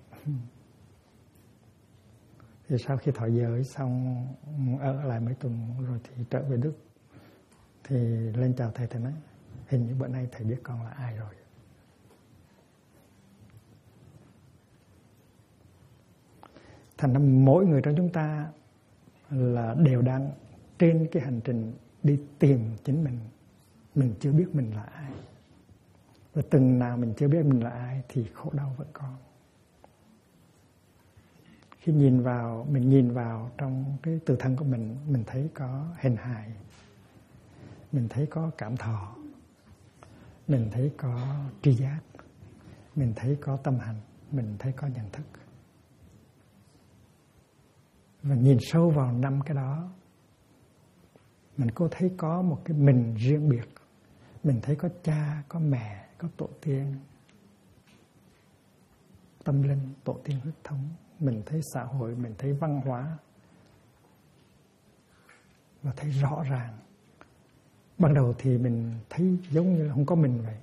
Thì sau khi thọ giới xong, ở lại mấy tuần rồi thì trở về Đức, thì lên chào thầy, thầy nói hình như bữa nay thầy biết con là ai rồi. Thành ra mỗi người trong chúng ta là đều đang trên cái hành trình đi tìm chính mình. Mình chưa biết mình là ai. Và từng nào mình chưa biết mình là ai thì khổ đau vẫn còn. Khi mình nhìn vào trong cái tự thân của mình thấy có hình hài, mình thấy có cảm thọ, mình thấy có tri giác, mình thấy có tâm hành, mình thấy có nhận thức. Và nhìn sâu vào 5 cái đó, mình có thấy có một cái mình riêng biệt. Mình thấy có cha, có mẹ, có tổ tiên, tâm linh, tổ tiên huyết thống. Mình thấy xã hội, mình thấy văn hóa. Và thấy rõ ràng. Ban đầu thì mình thấy giống như là không có mình vậy.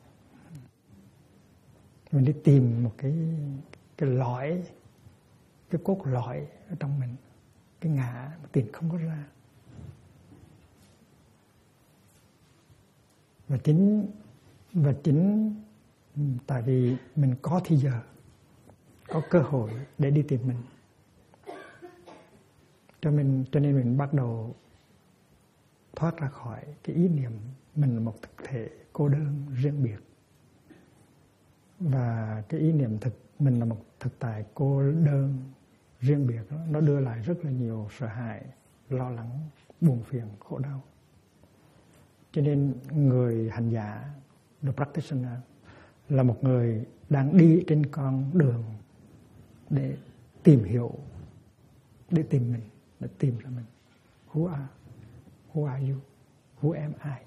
Mình đi tìm một cái lõi, cái cốt lõi ở trong mình. Cái ngã mà tìm không có ra. Và chính tại vì mình có thì giờ, có cơ hội để đi tìm mình, cho nên mình bắt đầu thoát ra khỏi cái ý niệm mình là một thực thể cô đơn riêng biệt. Và cái ý niệm mình là một thực tại cô đơn riêng biệt đó, nó đưa lại rất là nhiều sợ hãi, lo lắng, buồn phiền, khổ đau. Cho nên người hành giả, the practitioner, là một người đang đi trên con đường để tìm hiểu, để tìm mình, để tìm ra mình. Who are you? Who am I?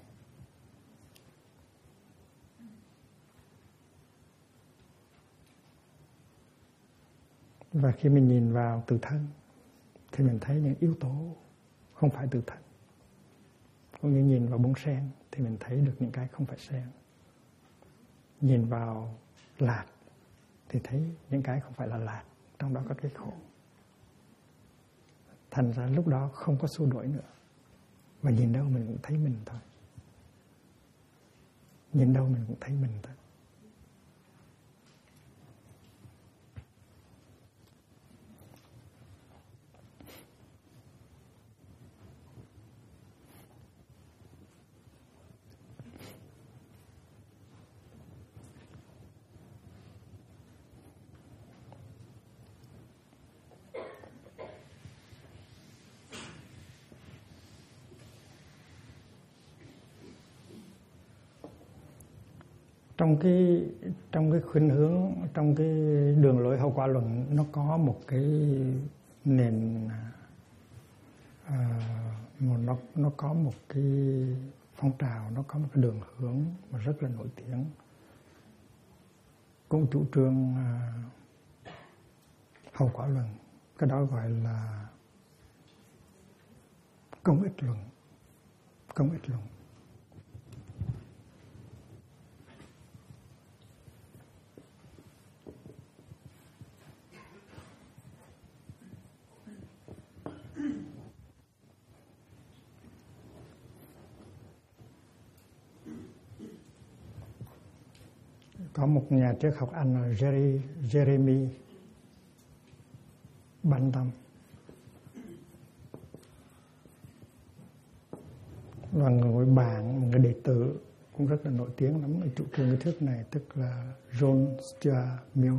Và khi mình nhìn vào tự thân thì mình thấy những yếu tố không phải tự thân. Cũng như nhìn vào bông sen thì mình thấy được những cái không phải sen. Nhìn vào lạc thì thấy những cái không phải là lạc, trong đó có cái khổ. Thành ra lúc đó không có xua đuổi nữa. Và nhìn đâu mình cũng thấy mình thôi. Nhìn đâu mình cũng thấy mình thôi. Trong cái khuynh hướng, trong cái đường lối hậu quả luận, nó có một cái nền nó có một cái phong trào, nó có một cái đường hướng mà rất là nổi tiếng, cũng chủ trương hậu quả luận. Cái đó gọi là công ích luận. Công ích luận. Có một nhà triết học Anh là Jeremy Bentham, và người bạn, người đệ tử cũng rất là nổi tiếng lắm ở chủ trương cái thuyết này, tức là John Stuart Mill.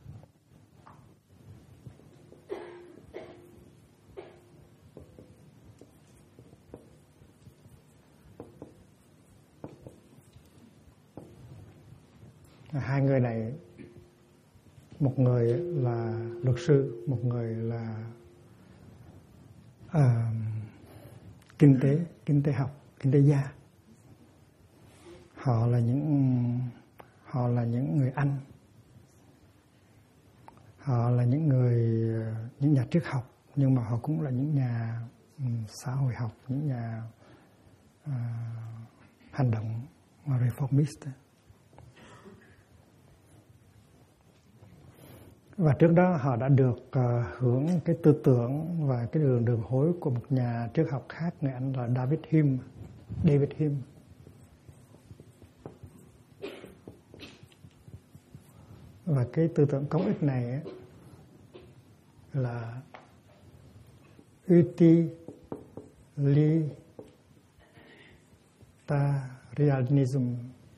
Hai người này, một người là luật sư, một người là kinh tế học, kinh tế gia. Họ là những người Anh. Họ là những nhà triết học, nhưng mà họ cũng là những nhà xã hội học, những nhà hành động reformist. Và trước đó họ đã được hưởng cái tư tưởng và cái đường lối của một nhà triết học khác, người Anh là David Hume. Và cái tư tưởng công ích này ấy, là utilitarianism.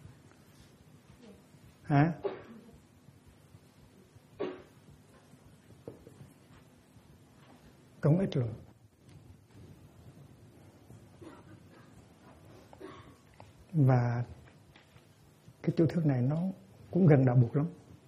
Công ích luận. Và cái chủ thuyết này nó cũng gần đạo buộc lắm.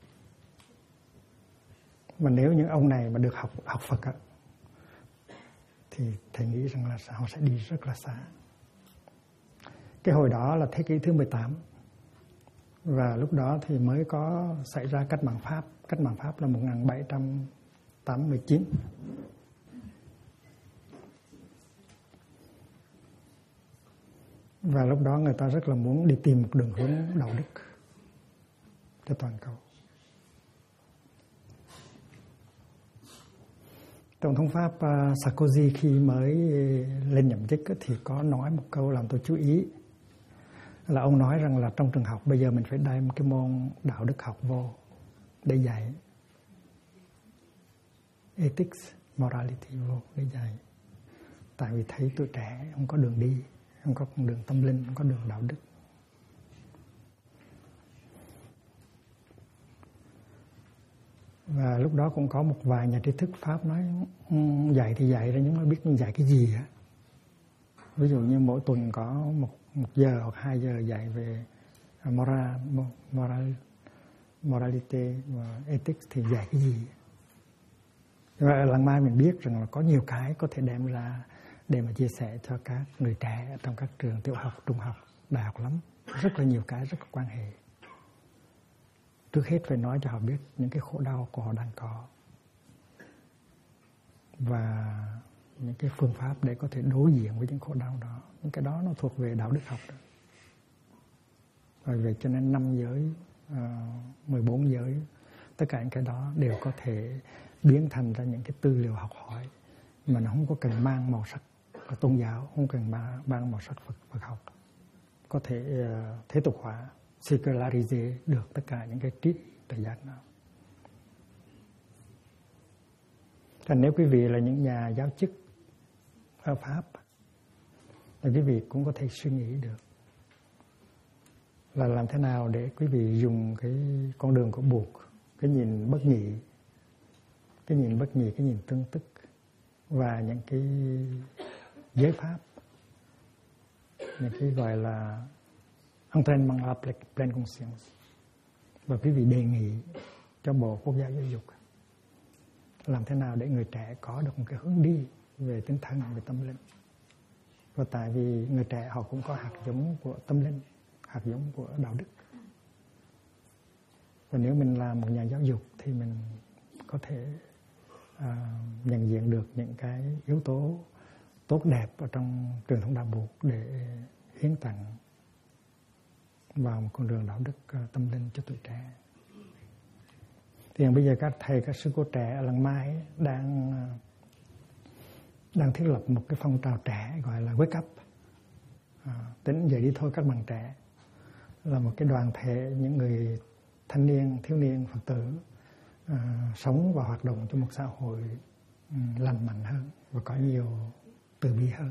Mà nếu những ông này mà được học Phật á, thì thầy nghĩ rằng là họ sẽ đi rất là xa. Cái hồi đó là thế kỷ thứ 18, và lúc đó thì mới có xảy ra cách mạng Pháp. Cách mạng Pháp là 1789. Và lúc đó người ta rất là muốn đi tìm một đường hướng đạo đức cho toàn cầu. Tổng thống Pháp Sarkozy khi mới lên nhậm chức thì có nói một câu làm tôi chú ý, là ông nói rằng là trong trường học bây giờ mình phải đem cái môn đạo đức học vô để dạy, ethics, morality vô để dạy. Tại vì thấy tuổi trẻ không có đường đi, không có con đường tâm linh, không có đường đạo đức. Và lúc đó cũng có một vài nhà trí thức Pháp nói dạy thì dạy ra nhưng mà biết dạy cái gì á. Ví dụ như mỗi tuần có một giờ hoặc 2 giờ dạy về morality và ethics thì dạy cái gì. Nhưng mà ở Làng Mai mình biết rằng là có nhiều cái có thể đem ra để mà chia sẻ cho các người trẻ trong các trường tiểu học, trung học, đại học lắm. Rất là nhiều cái rất là quan hệ. Trước hết phải nói cho họ biết những cái khổ đau của họ đang có và những cái phương pháp để có thể đối diện với những khổ đau đó. Những cái đó nó thuộc về đạo đức học đó. Rồi về cho nên 5 giới, 14 giới, tất cả những cái đó đều có thể biến thành ra những cái tư liệu học hỏi mà nó không có cần mang màu sắc tôn giáo, không cần mang màu sắc Phật học. Có thể thế tục hóa, secularize được tất cả những cái trí tuệ giác đó. Thành nếu quý vị là những nhà giáo chức ở Pháp thì quý vị cũng có thể suy nghĩ được là làm thế nào để quý vị dùng cái con đường của buộc, cái nhìn bất nhị, cái nhìn tương tức và những cái giới pháp, những cái gọi là entraînement à la pleine conscience. Và quý vị đề nghị cho Bộ Quốc gia Giáo dục làm thế nào để người trẻ có được một cái hướng đi về tinh thần, về tâm linh. Và tại vì người trẻ họ cũng có hạt giống của tâm linh, hạt giống của đạo đức. Và nếu mình là một nhà giáo dục thì mình có thể nhận diện được những cái yếu tố tốt đẹp ở trong truyền thống đạo Buộc để hiến tặng vào một con đường đạo đức tâm linh cho tuổi trẻ. Thì bây giờ các thầy, các sư cô trẻ ở Làng Mai đang thiết lập một cái phong trào trẻ gọi là Wake Up, tỉnh dậy đi thôi các bạn trẻ, là một cái đoàn thể những người thanh niên, thiếu niên, Phật tử sống và hoạt động trong một xã hội lành mạnh hơn và có nhiều từ bi hơn.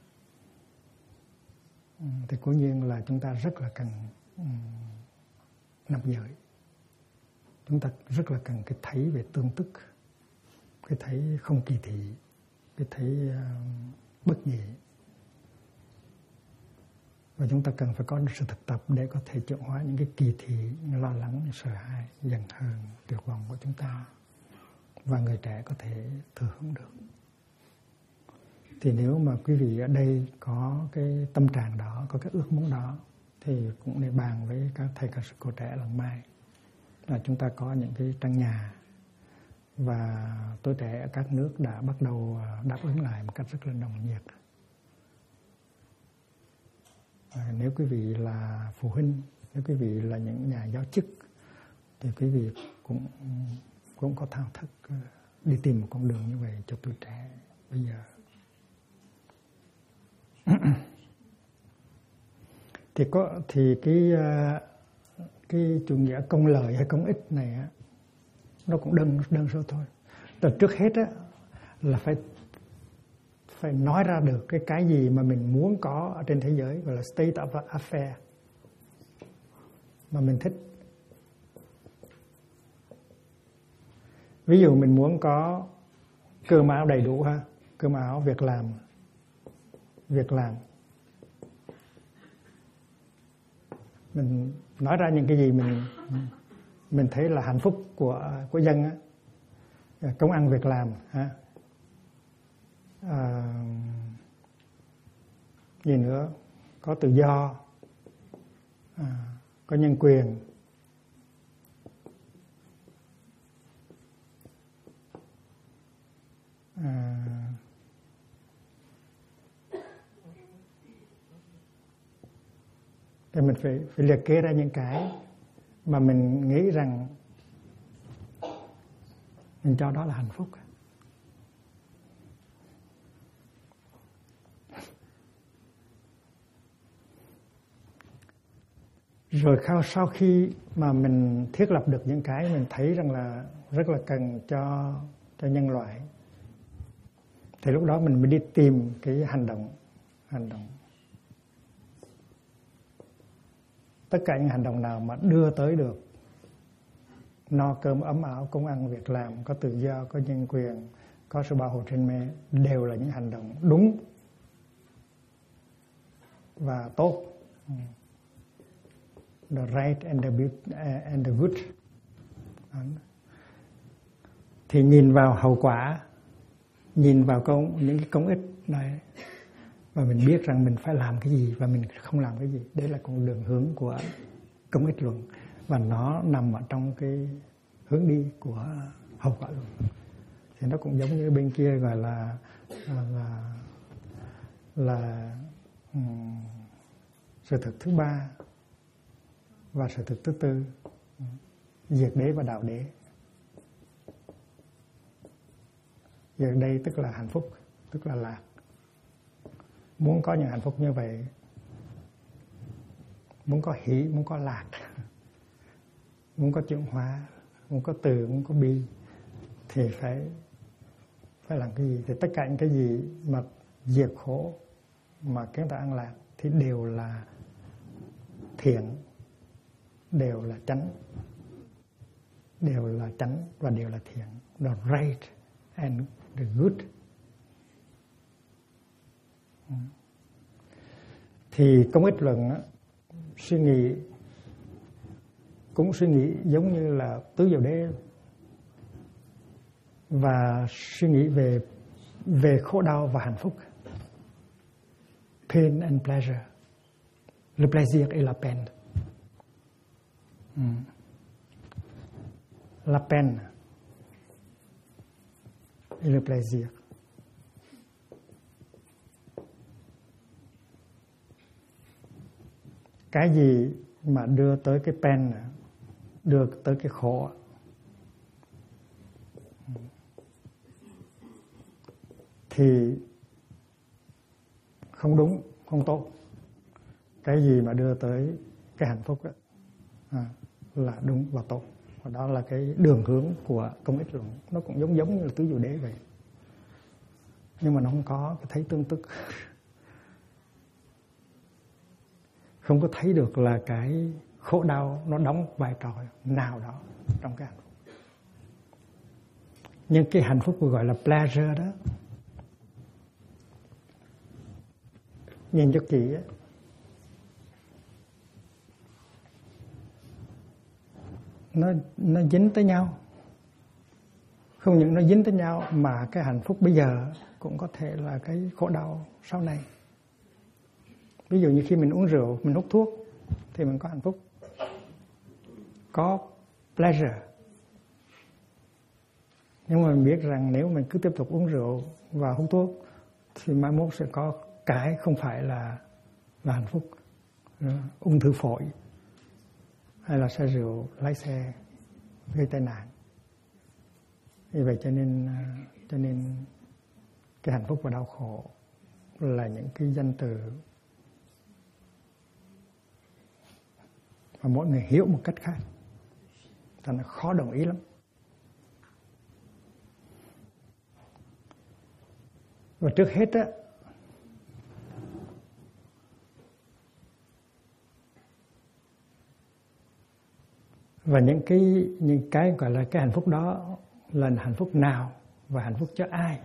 Thì cố nhiên là chúng ta rất là cần năm giới. Chúng ta rất là cần cái thấy về tương tức, cái thấy không kỳ thị, cái thấy bất nhị. Và chúng ta cần phải có sự thực tập để có thể chuyển hóa những cái kỳ thị, lo lắng, sợ hãi, giận hờn, tuyệt vọng của chúng ta. Và người trẻ có thể thừa hưởng được. Thì nếu mà quý vị ở đây có cái tâm trạng đó, có cái ước muốn đó, thì cũng nên bàn với các thầy các sư cô trẻ Làng Mai là chúng ta có những cái căn nhà và tuổi trẻ ở các nước đã bắt đầu đáp ứng lại một cách rất là nồng nhiệt. Nếu quý vị là phụ huynh, nếu quý vị là những nhà giáo chức thì quý vị cũng có thao thức đi tìm một con đường như vậy cho tuổi trẻ bây giờ. Thì cái chủ nghĩa công lợi hay công ích này á, nó cũng đơn sơ thôi. Trước hết á, là phải nói ra được cái gì mà mình muốn có ở trên thế giới, gọi là state of affair mà mình thích. Ví dụ mình muốn có cơm áo đầy đủ ha, cơm áo, việc làm. Mình nói ra những cái gì mình thấy là hạnh phúc của dân á, công ăn việc làm ha, gì nữa, có tự do, có nhân quyền, thì mình phải liệt kê ra những cái mà mình nghĩ rằng mình cho đó là hạnh phúc. Rồi sau khi mà mình thiết lập được những cái mình thấy rằng là rất là cần cho nhân loại, thì lúc đó mình mới đi tìm cái hành động. Tất cả những hành động nào mà đưa tới được no cơm ấm áo, công ăn việc làm, có tự do, có nhân quyền, có sự bảo hộ trên mẹ, đều là những hành động đúng và tốt. The right and the good. Thì nhìn vào hậu quả, nhìn vào những cái công ích này, và mình biết rằng mình phải làm cái gì và mình không làm cái gì. Đấy là con đường hướng của công ích luận, và nó nằm ở trong cái hướng đi của hậu quả luận. Thì nó cũng giống như bên kia gọi là sự thực thứ ba và sự thực thứ tư, diệt đế và đạo đế. Diệt đây tức là hạnh phúc, tức là lạc. Muốn có những hạnh phúc như vậy, muốn có hỷ, muốn có lạc, muốn có chuyển hóa, muốn có từ, muốn có bi, thì phải làm cái gì? Thì tất cả những cái gì mà diệt khổ, mà kiến tạo an lạc thì đều là thiện, đều là chánh, đều là chánh và đều là thiện. The right and the good. Thì công ích luận á, suy nghĩ giống như là tứ diệu đế, và suy nghĩ về khổ đau và hạnh phúc. Pain and pleasure. Le plaisir et la peine. La peine et le plaisir. Cái gì mà đưa tới cái pain, đưa tới cái khổ, thì không đúng, không tốt. Cái gì mà đưa tới cái hạnh phúc đó, là đúng và tốt. Và đó là cái đường hướng của công ích luận. Nó cũng giống như là tứ diệu đế vậy, nhưng mà nó không có cái thấy tương tức. Không có thấy được là cái khổ đau nó đóng vai trò nào đó trong cái hạnh phúc. Nhưng cái hạnh phúc gọi là pleasure đó, nhìn cho kỹ ấy, nó dính tới nhau. Không những nó dính tới nhau mà cái hạnh phúc bây giờ cũng có thể là cái khổ đau sau này. Ví dụ như khi mình uống rượu, mình hút thuốc thì mình có hạnh phúc, có pleasure. Nhưng mà mình biết rằng nếu mình cứ tiếp tục uống rượu và hút thuốc thì mai mốt sẽ có cái không phải là hạnh phúc. Ung thư phổi, hay là say rượu, lái xe, gây tai nạn. Vì vậy cho nên cái hạnh phúc và đau khổ là những cái danh từ mà mỗi người hiểu một cách khác, thành ra khó đồng ý lắm. Và trước hết á, và những cái gọi là cái hạnh phúc đó là hạnh phúc nào và hạnh phúc cho ai.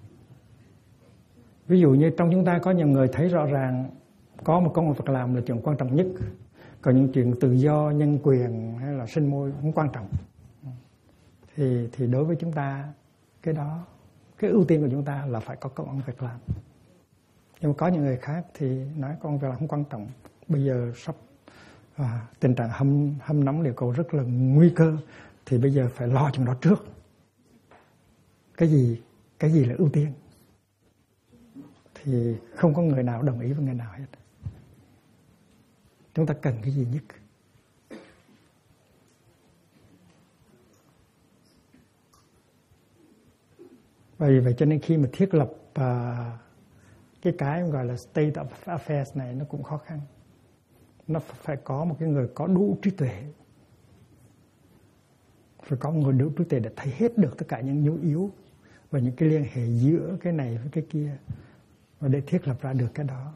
Ví dụ như trong chúng ta có nhiều người thấy rõ ràng có một công việc làm là chuyện quan trọng nhất, còn những chuyện tự do, nhân quyền hay là sinh môi không quan trọng. Thì đối với chúng ta, cái đó, cái ưu tiên của chúng ta là phải có công việc làm. Nhưng mà có những người khác thì nói công việc làm không quan trọng. Bây giờ sắp tình trạng hâm nóng địa cầu rất là nguy cơ, thì bây giờ phải lo chuyện đó trước. Cái gì là ưu tiên? Thì không có người nào đồng ý với người nào hết. Chúng ta cần cái gì nhất? Vì vậy cho nên khi mà thiết lập cái gọi là state of affairs này nó cũng khó khăn. Nó phải có một cái người có đủ trí tuệ, phải có một người đủ trí tuệ để thấy hết được tất cả những nhu yếu và những cái liên hệ giữa cái này với cái kia, và để thiết lập ra được cái đó.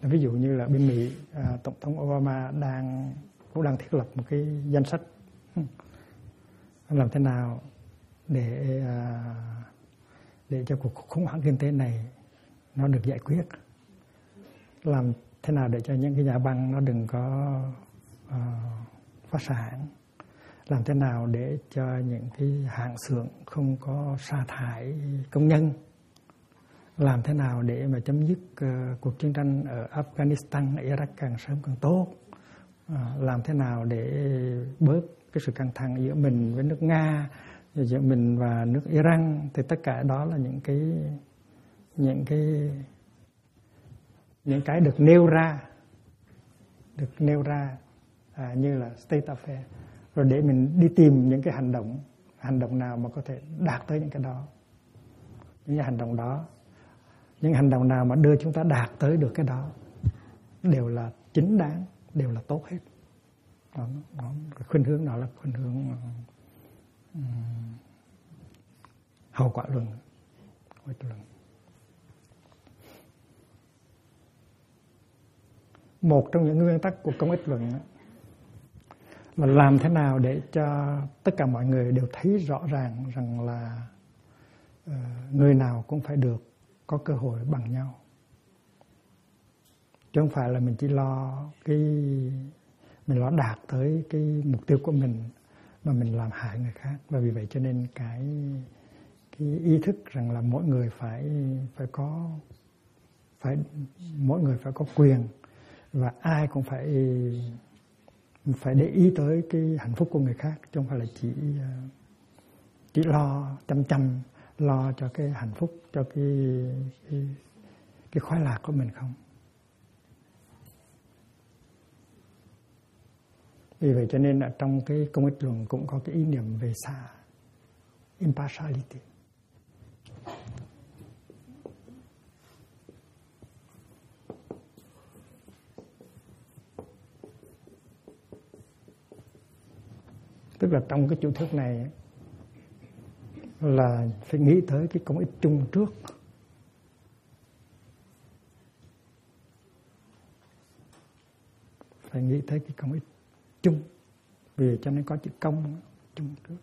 Ví dụ như là bên Mỹ, Tổng thống Obama cũng đang thiết lập một cái danh sách làm thế nào để cho cuộc khủng hoảng kinh tế này nó được giải quyết, làm thế nào để cho những cái nhà băng nó đừng có phá sản, làm thế nào để cho những cái hãng xưởng không có sa thải công nhân, làm thế nào để mà chấm dứt cuộc chiến tranh ở Afghanistan, Iraq càng sớm càng tốt, làm thế nào để bớt cái sự căng thẳng giữa mình với nước Nga, giữa mình và nước Iran. Thì tất cả đó là những cái được nêu ra như là state affair, rồi để mình đi tìm những cái hành động nào mà có thể đạt tới những cái đó, những hành động nào mà đưa chúng ta đạt tới được cái đó đều là chính đáng, đều là tốt hết. Khuynh hướng đó là khuynh hướng hậu quả luận. Một trong những nguyên tắc của công ích luận là làm thế nào để cho tất cả mọi người đều thấy rõ ràng rằng là người nào cũng phải được có cơ hội bằng nhau, chứ không phải là mình chỉ lo đạt tới cái mục tiêu của mình mà mình làm hại người khác. Và vì vậy cho nên cái ý thức rằng là mỗi người phải có quyền, và ai cũng phải để ý tới cái hạnh phúc của người khác, chứ không phải là chỉ lo chăm lo cho cái hạnh phúc, cho cái khoái lạc của mình không. Vì vậy cho nên ở trong cái công ích luận cũng có cái ý niệm về impartiality. Tức là trong cái chủ thuyết này là phải nghĩ tới cái công ích chung trước. Phải nghĩ tới cái công ích chung, vì cho nên có chữ công chung trước.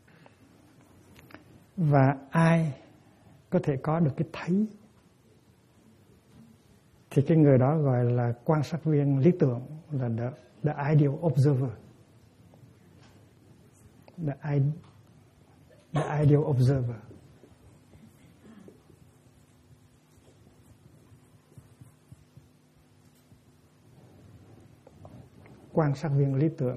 Và ai có thể có được cái thấy thì cái người đó gọi là quan sát viên lý tưởng, là the ideal observer. The ideal observer. Quan sát viên lý tưởng.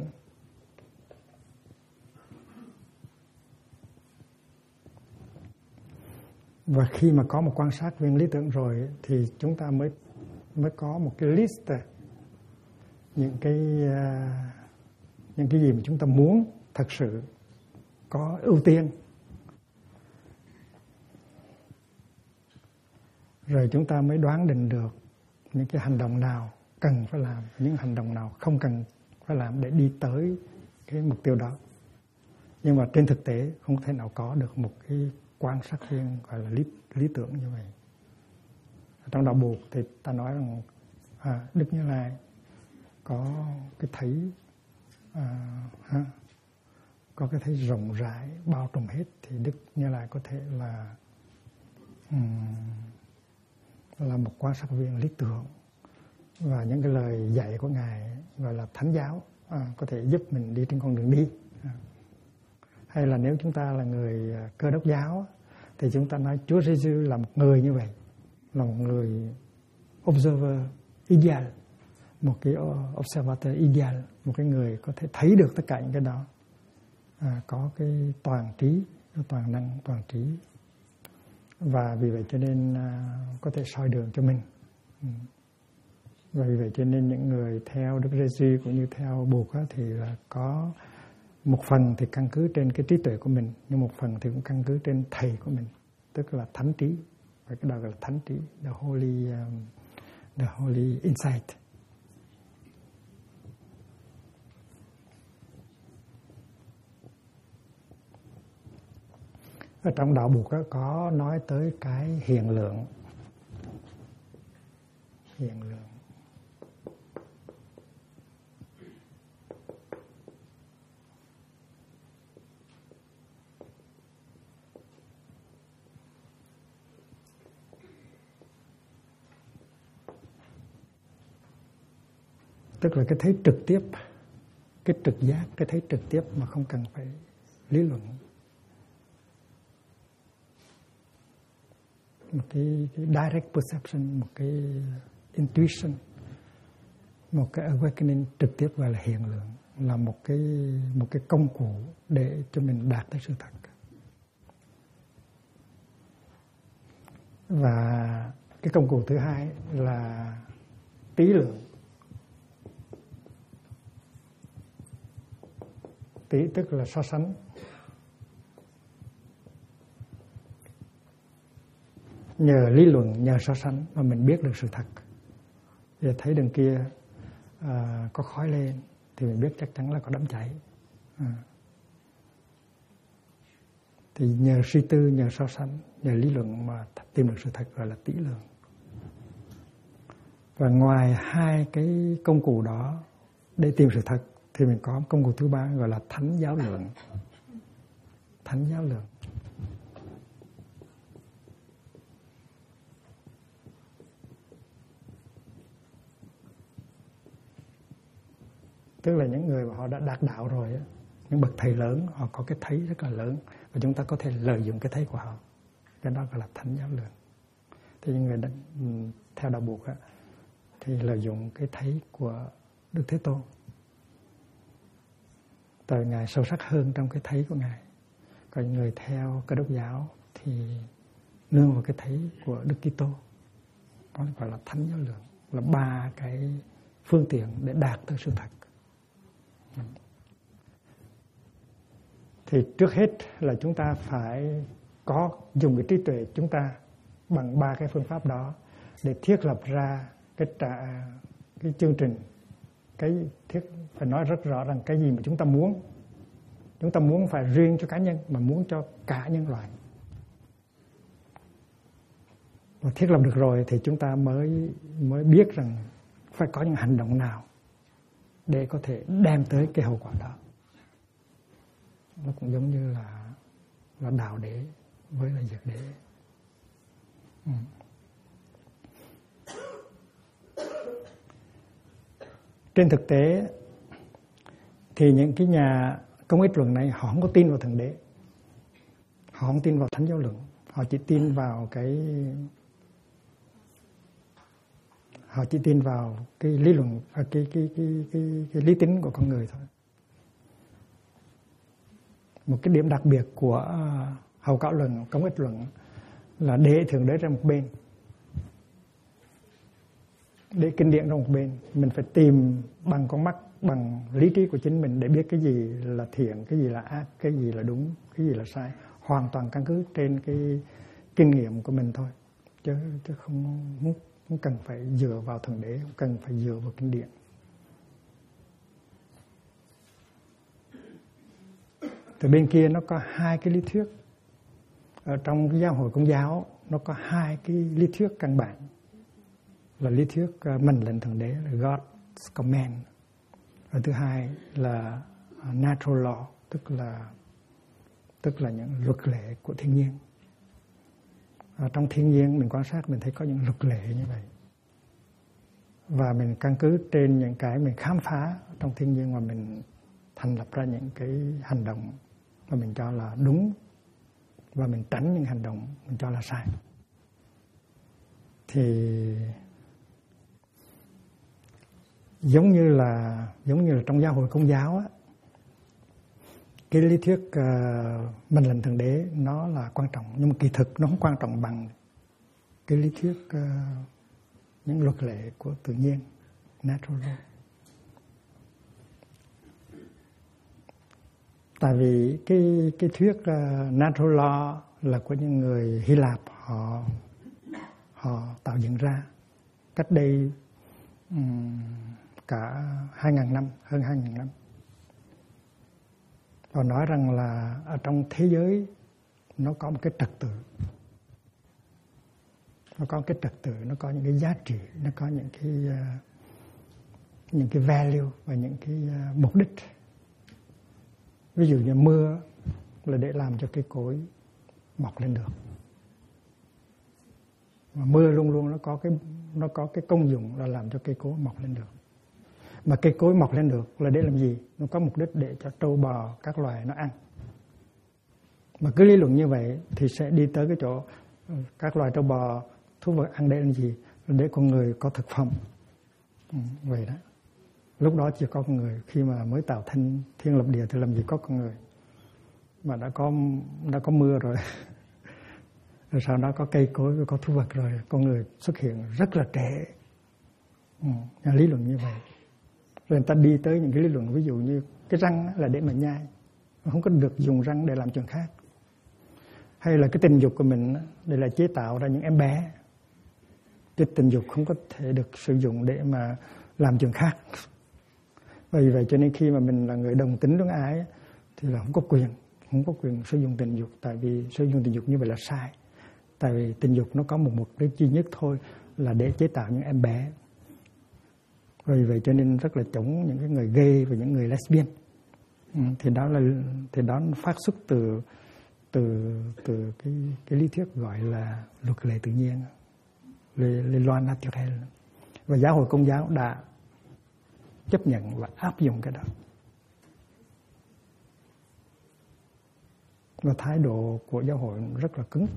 Và khi mà có một quan sát viên lý tưởng rồi thì chúng ta mới có một cái list những cái gì mà chúng ta muốn thật sự có ưu tiên. Rồi chúng ta mới đoán định được những cái hành động nào cần phải làm, những hành động nào không cần phải làm để đi tới cái mục tiêu đó. Nhưng mà trên thực tế không thể nào có được một cái quan sát viên gọi là lý tưởng như vậy. Trong đạo Buộc thì ta nói rằng Đức Như Lai có cái thấy có cái thấy rộng rãi bao trùm hết, thì Đức Như Lai có thể là một quan sát viên lý tưởng, và những cái lời dạy của Ngài gọi là thánh giáo có thể giúp mình đi trên con đường đi. Hay là nếu chúng ta là người Cơ Đốc giáo thì chúng ta nói Chúa Giêsu là một người như vậy, là một người observer ideal, một cái observator ideal, một cái người có thể thấy được tất cả những cái đó, có cái toàn trí, toàn năng, toàn trí, và vì vậy cho nên có thể soi đường cho mình. Và vì vậy cho nên những người theo Đức Giêsu cũng như theo Buộc thì là có một phần thì căn cứ trên cái trí tuệ của mình, nhưng một phần thì cũng căn cứ trên thầy của mình, tức là thánh trí. Và cái đó gọi là thánh trí, the holy insight. Ở trong đạo Buộc có nói tới cái hiện lượng. tức là cái thấy trực tiếp, cái trực giác, cái thấy trực tiếp mà không cần phải lý luận. Một cái direct perception, một cái intuition, một cái awakening trực tiếp gọi là hiện lượng, là một cái công cụ để cho mình đạt tới sự thật. Và cái công cụ thứ hai là trí lượng. Trí tức là so sánh. Nhờ lý luận, nhờ so sánh mà mình biết được sự thật. Giờ thấy đằng kia có khói lên thì mình biết chắc chắn là có đám cháy. Thì nhờ suy tư, nhờ so sánh, nhờ lý luận mà tìm được sự thật gọi là trí lượng. Và ngoài hai cái công cụ đó để tìm sự thật thì mình có công cụ thứ ba gọi là thánh giáo lượng. Thánh giáo lượng. Tức là những người mà họ đã đạt đạo rồi á, những bậc thầy lớn, họ có cái thấy rất là lớn và chúng ta có thể lợi dụng cái thấy của họ. Cái đó gọi là thánh giáo lượng. Thì những người theo đạo Phật á, thì lợi dụng cái thấy của Đức Thế Tôn. Tại Ngài sâu sắc hơn trong cái thấy của Ngài. Còn những người theo Cơ Đốc giáo thì nương vào cái thấy của Đức Kitô. Đó gọi là thánh giáo lượng, là ba cái phương tiện để đạt tới sự thật. Thì trước hết là chúng ta phải có dùng cái trí tuệ chúng ta bằng ba cái phương pháp đó để thiết lập ra cái chương trình, phải nói rất rõ rằng cái gì mà chúng ta muốn. Chúng ta muốn phải riêng cho cá nhân mà muốn cho cả nhân loại. Và thiết lập được rồi thì chúng ta mới biết rằng phải có những hành động nào để có thể đem tới cái hậu quả đó. Nó cũng giống như là đạo đế với là diệt đế. Trên thực tế thì những cái nhà công ích luận này họ không có tin vào Thượng Đế. Họ không tin vào thánh giáo luận. Họ chỉ tin vào cái lý luận, cái lý tính của con người thôi. Một cái điểm đặc biệt của hầu cạo luận, công ích luận là để Thượng Đế ra một bên, để kinh điển ra một bên. Mình phải tìm bằng con mắt, bằng lý trí của chính mình để biết cái gì là thiện, cái gì là ác, cái gì là đúng, cái gì là sai. Hoàn toàn căn cứ trên cái kinh nghiệm của mình thôi, chứ không cần phải dựa vào Thượng Đế, không cần phải dựa vào kinh điển. Từ bên kia nó có hai cái lý thuyết. Ở trong cái giáo hội Công giáo nó có hai cái lý thuyết căn bản, là lý thuyết mệnh lệnh Thượng Đế, là God's command. Và thứ hai là natural law, tức là những luật lệ của thiên nhiên. Ở trong thiên nhiên mình quan sát mình thấy có những luật lệ như vậy. Và mình căn cứ trên những cái mình khám phá trong thiên nhiên mà mình thành lập ra những cái hành động mà mình cho là đúng, và mình tránh những hành động mình cho là sai. Thì giống như là trong giáo hội Công giáo á, cái lý thuyết mệnh lệnh Thượng Đế nó là quan trọng, nhưng mà kỳ thực nó không quan trọng bằng cái lý thuyết những luật lệ của tự nhiên, natural law. Tại vì cái thuyết natural law là của những người Hy Lạp họ tạo dựng ra cách đây cả 2.000 năm, hơn 2.000 năm. Họ nói rằng là ở trong thế giới nó có một cái trật tự. Nó có cái trật tự, nó có những cái giá trị, nó có những cái value và những cái mục đích. Ví dụ như mưa là để làm cho cây cối mọc lên được. Mà mưa luôn luôn nó có cái công dụng là làm cho cây cối mọc lên được. Mà cây cối mọc lên được là để làm gì? Nó có mục đích để cho trâu bò các loài nó ăn. Mà cứ lý luận như vậy thì sẽ đi tới cái chỗ các loài trâu bò thú vật ăn để làm gì? Để con người có thực phẩm. Vậy đó. Lúc đó chỉ có con người. Khi mà mới tạo thành thiên lập địa thì làm gì có con người. Mà đã có mưa rồi. Rồi sau đó có cây cối, có thú vật rồi. Con người xuất hiện rất là trễ. Lý luận như vậy. Rồi người ta đi tới những cái lý luận ví dụ như cái răng là để mà nhai. Không có được dùng răng để làm chuyện khác. Hay là cái tình dục của mình để là chế tạo ra những em bé. Cái tình dục không có thể được sử dụng để mà làm chuyện khác. Vì vậy cho nên khi mà mình là người đồng tính luyến ái thì là không có quyền sử dụng tình dục. Tại vì sử dụng tình dục như vậy là sai. Tại vì tình dục nó có một mục đích duy nhất thôi là để chế tạo những em bé. Vì vậy cho nên rất là chống những cái người gay và những người lesbian. Thì đó phát xuất từ cái lý thuyết gọi là luật lệ tự nhiên, les lois naturelles. Và giáo hội Công giáo đã chấp nhận và áp dụng cái đó. Và thái độ của giáo hội rất là cứng.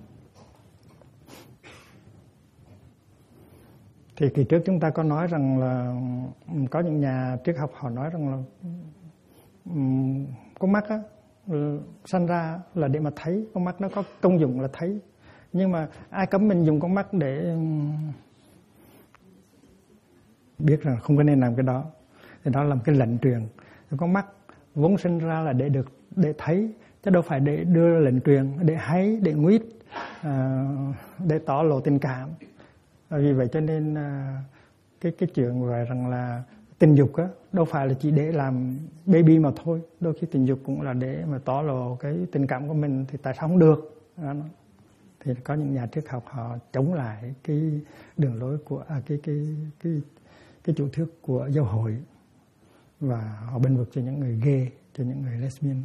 Thì kỳ trước chúng ta có nói rằng là có những nhà triết học họ nói rằng là con mắt á, sanh ra là để mà thấy, con mắt nó có công dụng là thấy. Nhưng mà ai cấm mình dùng con mắt để biết rằng không có nên làm cái đó. Thì đó là một cái lệnh truyền. Con mắt vốn sinh ra là để thấy, chứ đâu phải để đưa lệnh truyền, để hay, để nguyết, để tỏ lộ tình cảm. Vì vậy cho nên cái chuyện gọi rằng là tình dục á, đâu phải là chỉ để làm baby mà thôi. Đôi khi tình dục cũng là để mà tỏ lộ cái tình cảm của mình, thì tại sao không được? Thì có những nhà triết học họ chống lại cái đường lối của cái chủ thuyết của giáo hội, và họ bênh vực cho những người gay, cho những người lesbian.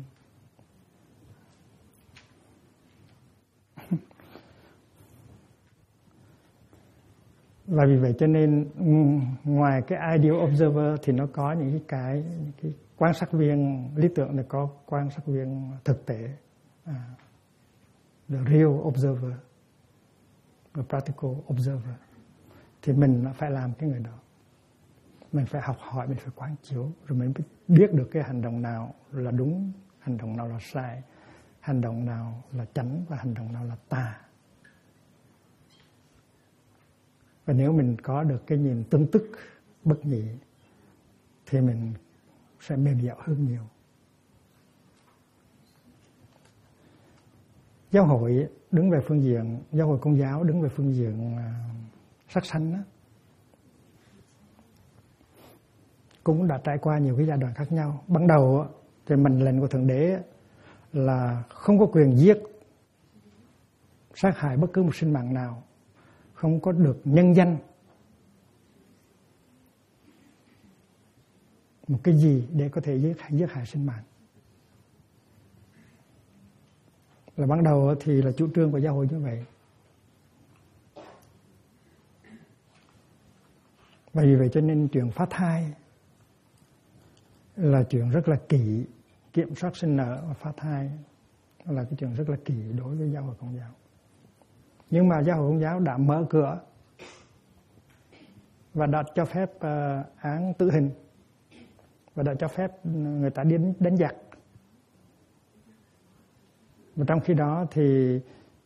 Và vì vậy cho nên ngoài cái ideal observer thì nó có những cái quan sát viên lý tưởng, này có quan sát viên thực tế, the real observer, the practical observer. Thì mình phải làm cái người đó. Mình phải học hỏi, mình phải quán chiếu, rồi mình mới biết được cái hành động nào là đúng, hành động nào là sai, hành động nào là chánh và hành động nào là tà. Và nếu mình có được cái nhìn tương tức bất nhị thì mình sẽ mềm dẻo hơn nhiều. Giáo hội đứng về phương diện, giáo hội Công giáo đứng về phương diện sắc sanh đó, cũng đã trải qua nhiều cái giai đoạn khác nhau. Ban đầu thì mệnh lệnh của Thượng Đế là không có quyền giết, sát hại bất cứ một sinh mạng nào, không có được nhân danh một cái gì để có thể giết hại sinh mạng. Là ban đầu thì là chủ trương của giáo hội như vậy. Và vì vậy cho nên chuyện phá thai là chuyện rất là kỹ, kiểm soát sinh nở và phá thai là cái chuyện rất là kỹ đối với giáo hội Công giáo. Nhưng mà giáo hội Công giáo đã mở cửa và đã cho phép án tử hình, và đã cho phép người ta đi đánh giặc. Và trong khi đó thì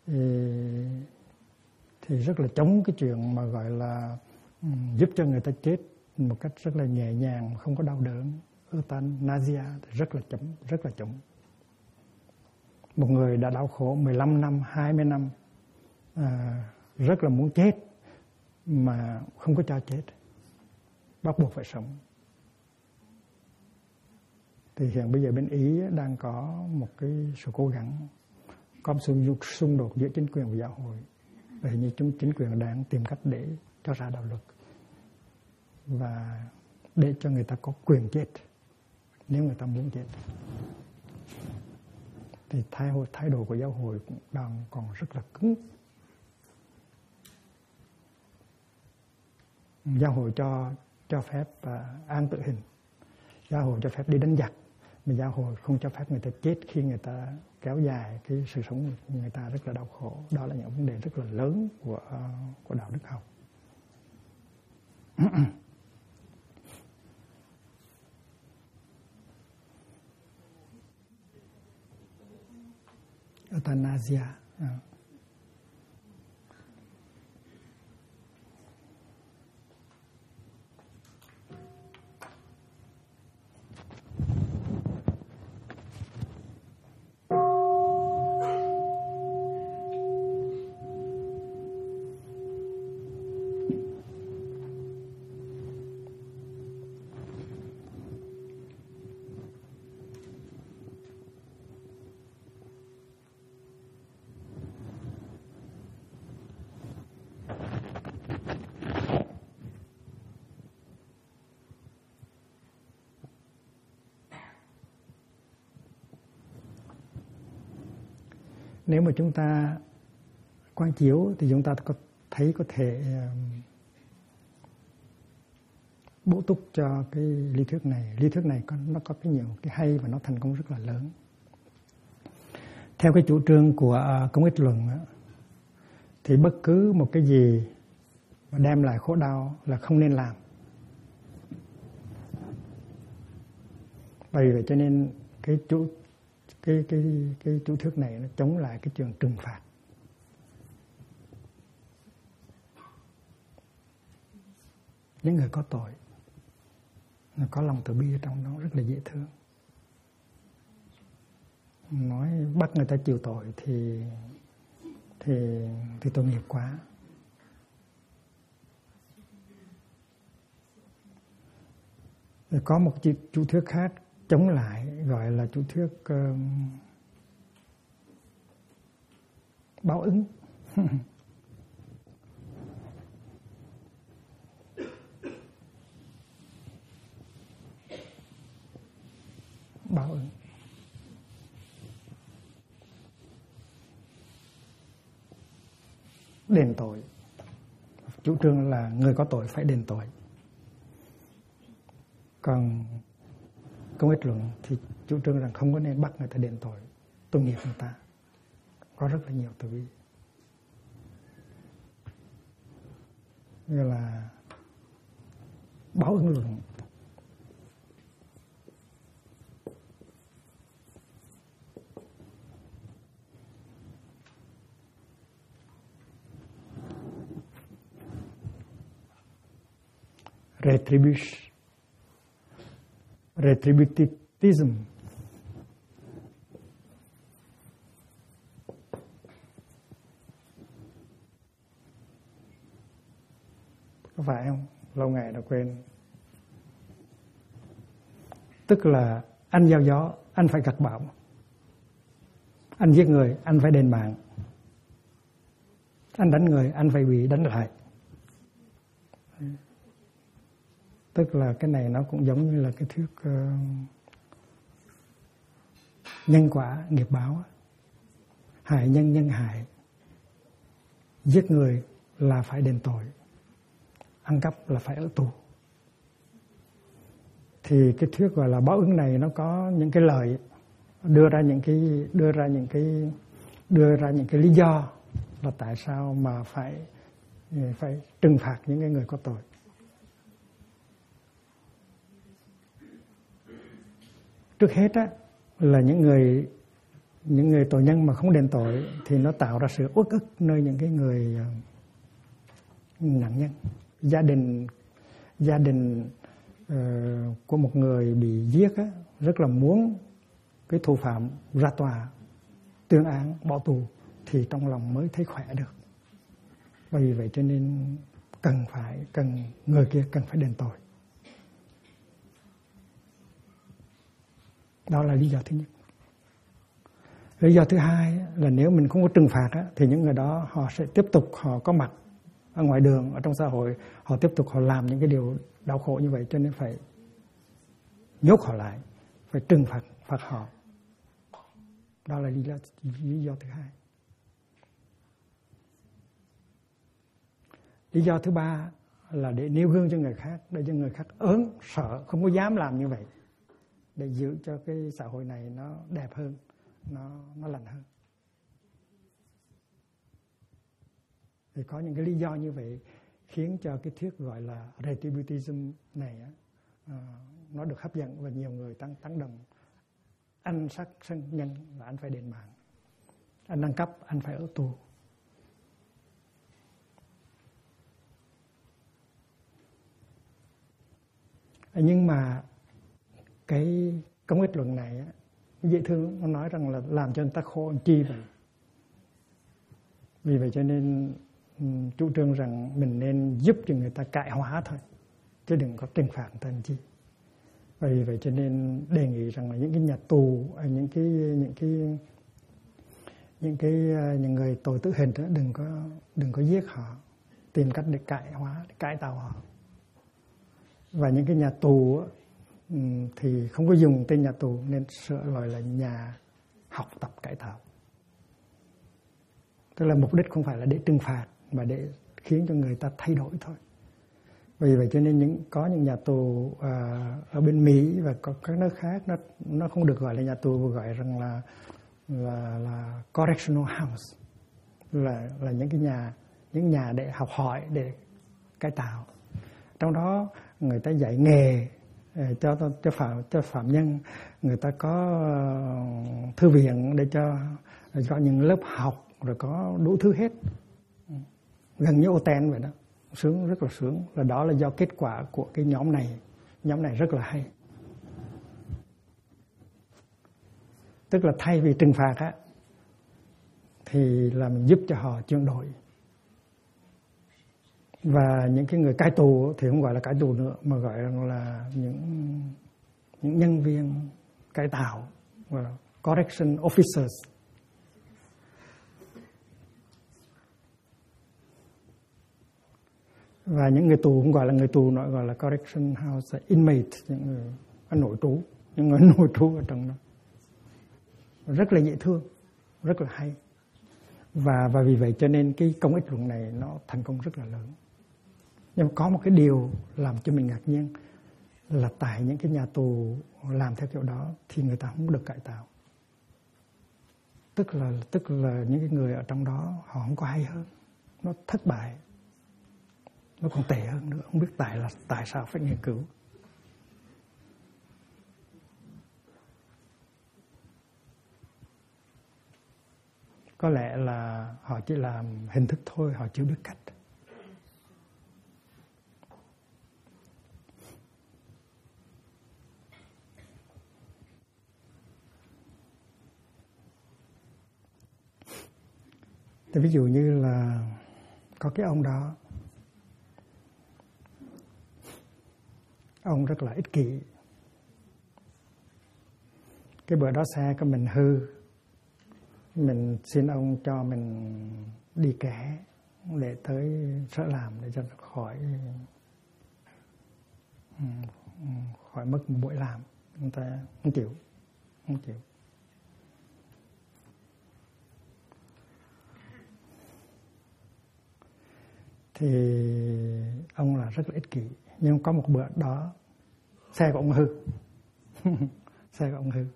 rất là chống cái chuyện mà gọi là giúp cho người ta chết một cách rất là nhẹ nhàng, không có đau đớn. Euthanasia rất là chống. Một người đã đau khổ 15 năm, 20 năm, rất là muốn chết mà không có cho chết, bắt buộc phải sống. Thì hiện bây giờ bên Ý đang có một cái sự cố gắng, có một sự xung đột giữa chính quyền và giáo hội. Và hình như chính quyền đang tìm cách để cho ra đạo luật và để cho người ta có quyền chết nếu người ta muốn chết. Thì thái độ của giáo hội cũng đang còn rất là cứng. Giáo hội cho cho phép an tử hình, giáo hội cho phép đi đánh giặc, mà giáo hội không cho phép người ta chết khi người ta kéo dài cái sự sống người ta rất là đau khổ. Đó là những vấn đề rất là lớn của đạo đức học. Euthanasia. Nếu mà chúng ta quán chiếu thì chúng ta có thể bổ túc cho cái lý thuyết này. Lý thuyết này nó có nhiều cái hay và nó thành công rất là lớn. Theo cái chủ trương của công ích luận thì bất cứ một cái gì mà đem lại khổ đau là không nên làm. Bởi vậy cho nên cái chủ thuyết này nó chống lại cái chuyện trừng phạt. Những người có tội, nó có lòng từ bi ở trong đó rất là dễ thương. Nói bắt người ta chịu tội thì tội nghiệp quá. Rồi có một chủ thuyết khác chống lại, gọi là chủ thuyết báo ứng. Báo ứng. Đền tội. Chủ trương là người có tội phải đền tội. Còn công ích luận thì chủ trương rằng không có nên bắt người ta đền tội, tội nghiệp người ta. Có rất là nhiều từ bi. Như là báo ứng luận. Retributivism. Có phải không? Lâu ngày đã quên. Tức là anh gieo gió, anh phải gặt bão. Anh giết người, anh phải đền mạng. Anh đánh người, anh phải bị đánh lại. Tức là cái này nó cũng giống như là cái thuyết nhân quả nghiệp báo. Hại nhân nhân hại. Giết người là phải đền tội. Ăn cắp là phải ở tù. Thì cái thuyết gọi là báo ứng này nó có những cái lợi, đưa ra những cái lý do là tại sao mà phải trừng phạt những cái người có tội. Trước hết á, là những người tội nhân mà không đền tội thì nó tạo ra sự uất ức nơi những cái người nạn nhân. Gia đình của một người bị giết á, rất là muốn cái thủ phạm ra tòa tuyên án bỏ tù thì trong lòng mới thấy khỏe được. Vì vậy cho nên người kia cần phải đền tội. Đó là lý do thứ nhất. Lý do thứ hai là nếu mình không có trừng phạt á, thì những người đó họ sẽ tiếp tục họ có mặt ở ngoài đường, ở trong xã hội, họ tiếp tục họ làm những cái điều đau khổ như vậy, cho nên phải nhốt họ lại, phải trừng phạt họ. Đó là lý do thứ hai. Lý do thứ ba là để nêu gương cho người khác, để cho người khác ớn sợ, không có dám làm như vậy, để giữ cho cái xã hội này nó đẹp hơn, nó lành hơn. Thì có những cái lý do như vậy khiến cho cái thuyết gọi là retributism này nó được hấp dẫn và nhiều người tán đồng. Anh sát sân nhân là anh phải đền mạng, anh ăn cắp anh phải ở tù. Nhưng mà cái công ích luận này dễ thương, nó nói rằng là làm cho người ta khổ làm chi vậy. Vì vậy cho nên chủ trương rằng mình nên giúp cho người ta cải hóa thôi, chứ đừng có trừng phạt người ta làm chi. Và vì vậy cho nên đề nghị rằng là những cái nhà tù, những người tội tử hình đó, đừng có giết họ, tìm cách để cải hóa, để cải tạo họ. Và những cái nhà tù thì không có dùng tên nhà tù nên sửa gọi là nhà học tập cải tạo. Tức là mục đích không phải là để trừng phạt mà để khiến cho người ta thay đổi thôi. Vì vậy cho nên có những nhà tù ở bên Mỹ và có các nước khác nó không được gọi là nhà tù, mà gọi rằng là correctional house, là những nhà để học hỏi, để cải tạo. Trong đó người ta dạy nghề cho phạm nhân, người ta có thư viện để cho những lớp học, rồi có đủ thứ hết, gần như Oten vậy đó, sướng, rất là sướng. Là đó là do kết quả của cái nhóm này rất là hay. Tức là thay vì trừng phạt á, thì là mình giúp cho họ chuyển đổi. Và những cái người cai tù thì không gọi là cai tù nữa, mà gọi là những nhân viên cải tạo, gọi là correction officers. Và những người tù cũng gọi là người tù, gọi là correction house inmate, những người nội trú ở trong đó. Rất là dễ thương, rất là hay. Và vì vậy cho nên cái công ích luận này nó thành công rất là lớn. Nhưng có một cái điều làm cho mình ngạc nhiên là tại những cái nhà tù làm theo kiểu đó thì người ta không được cải tạo. Tức là những cái người ở trong đó họ không có hay hơn, nó thất bại, nó còn tệ hơn nữa, không biết tại sao phải nghiên cứu. Có lẽ là họ chỉ làm hình thức thôi, họ chưa biết cách. Thì ví dụ như là có cái ông đó, ông rất là ích kỷ. Cái bữa đó xe của mình hư, mình xin ông cho mình đi ké để tới sở làm để cho khỏi mất một buổi làm. Người ta không chịu. Thì ông là rất là ích kỷ. Nhưng có một bữa đó xe của ông hư. Xe của ông hư.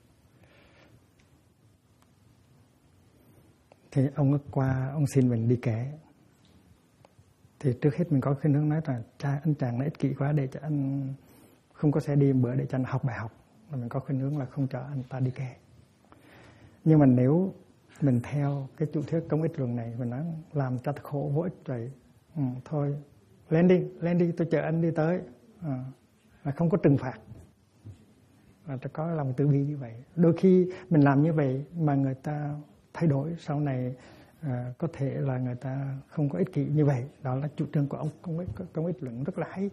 Thì ông qua, ông xin mình đi ké. Thì trước hết mình có khuynh hướng nói là anh chàng nó ích kỷ quá, để cho anh không có xe đi một bữa để cho anh học bài học. Và mình có khuynh hướng là không cho anh ta đi ké. Nhưng mà nếu mình theo cái chủ thuyết công ích luận này, mình nói làm cho khổ vô ích vậy, thôi lên đi, tôi chở anh đi tới, là không có trừng phạt, là có lòng từ bi như vậy. Đôi khi mình làm như vậy mà người ta thay đổi sau này, có thể là người ta không có ích kỷ như vậy. Đó là chủ trương của ông công ích luận rất là hay.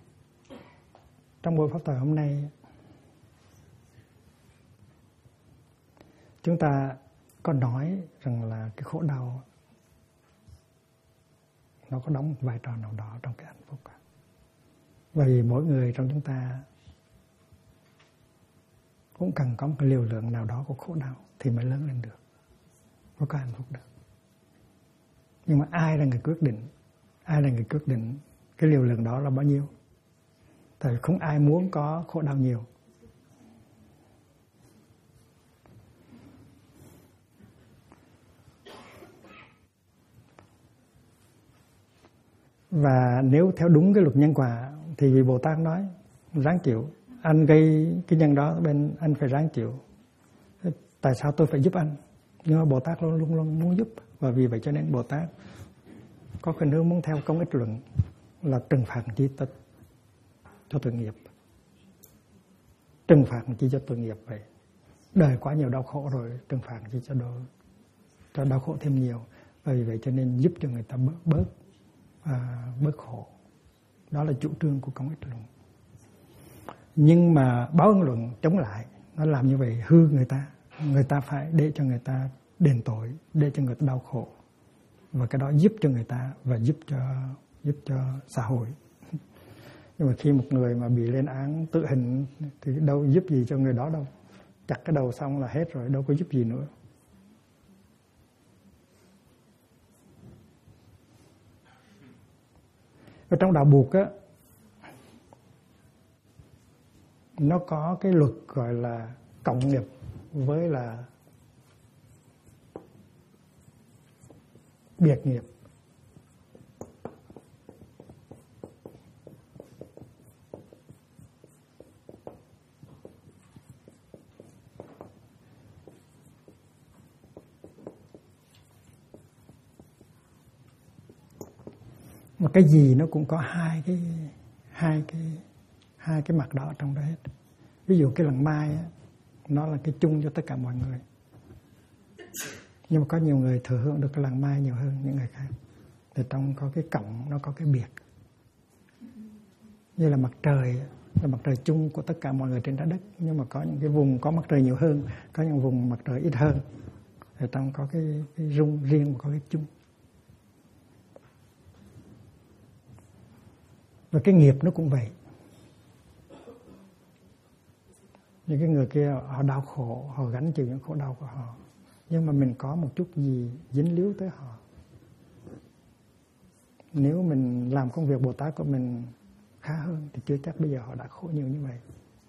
Trong buổi pháp thoại hôm nay, chúng ta có nói rằng là cái khổ đau nó có đóng một vai trò nào đó trong cái hạnh phúc. Bởi vì mỗi người trong chúng ta cũng cần có một cái liều lượng nào đó của khổ đau thì mới lớn lên được, mới có hạnh phúc được. Nhưng mà ai là người quyết định? Ai là người quyết định cái liều lượng đó là bao nhiêu? Tại vì không ai muốn có khổ đau nhiều. Và nếu theo đúng cái luật nhân quả thì vì Bồ Tát nói ráng chịu, anh gây cái nhân đó bên anh phải ráng chịu. Tại sao tôi phải giúp anh? Nhưng mà Bồ Tát luôn luôn muốn giúp, và vì vậy cho nên Bồ Tát có khuynh hướng muốn theo công ích luận là trừng phạt chi cho tội nghiệp. Trừng phạt chi cho tội nghiệp vậy. Đời quá nhiều đau khổ rồi, trừng phạt chi cho đau khổ thêm nhiều. Vì vậy cho nên giúp cho người ta bớt khổ. Đó là chủ trương của công ích luận. Nhưng mà báo ứng luận chống lại, nó làm như vậy hư người ta. Người ta phải để cho người ta đền tội, để cho người ta đau khổ, và cái đó giúp cho người ta và giúp cho xã hội. Nhưng mà khi một người mà bị lên án tử hình thì đâu giúp gì cho người đó đâu. Chặt cái đầu xong là hết rồi, đâu có giúp gì nữa. Ở trong đạo Buộc á, nó có cái luật gọi là cộng nghiệp với là biệt nghiệp. Mà cái gì nó cũng có hai cái mặt đó trong đó hết. Ví dụ cái làng mai á, nó là cái chung cho tất cả mọi người. Nhưng mà có nhiều người thừa hưởng được cái làng mai nhiều hơn những người khác. Thì trong có cái cộng, nó có cái biệt. Như là mặt trời, là mặt trời chung của tất cả mọi người trên trái đất. Nhưng mà có những cái vùng có mặt trời nhiều hơn, có những vùng mặt trời ít hơn. Thì trong có cái rung riêng và có cái chung. Và cái nghiệp nó cũng vậy. Những cái người kia họ đau khổ, họ gánh chịu những khổ đau của họ. Nhưng mà mình có một chút gì dính líu tới họ. Nếu mình làm công việc Bồ Tát của mình khá hơn thì chưa chắc bây giờ họ đã khổ nhiều như vậy.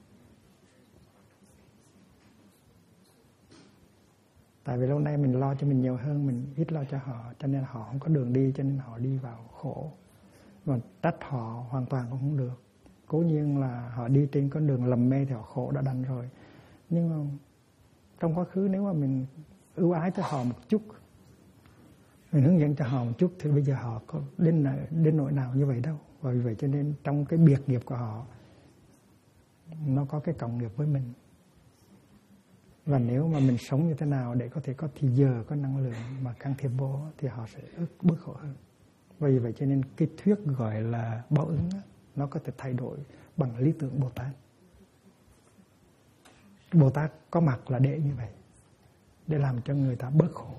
Tại vì lâu nay mình lo cho mình nhiều hơn, mình ít lo cho họ, cho nên họ không có đường đi, cho nên họ đi vào khổ. Mà trách họ hoàn toàn cũng không được. Cố nhiên là họ đi trên con đường lầm mê thì họ khổ đã đành rồi. Nhưng mà trong quá khứ nếu mà mình ưu ái tới họ một chút, mình hướng dẫn cho họ một chút, thì bây giờ họ có đến nỗi nào như vậy đâu. Và vì vậy cho nên trong cái biệt nghiệp của họ, nó có cái cộng nghiệp với mình. Và nếu mà mình sống như thế nào để có thể có thì giờ, có năng lượng mà can thiệp vô, thì họ sẽ bớt khổ hơn. Vì vậy cho nên cái thuyết gọi là báo ứng đó, nó có thể thay đổi bằng lý tưởng Bồ Tát. Bồ Tát có mặt là để như vậy, để làm cho người ta bớt khổ.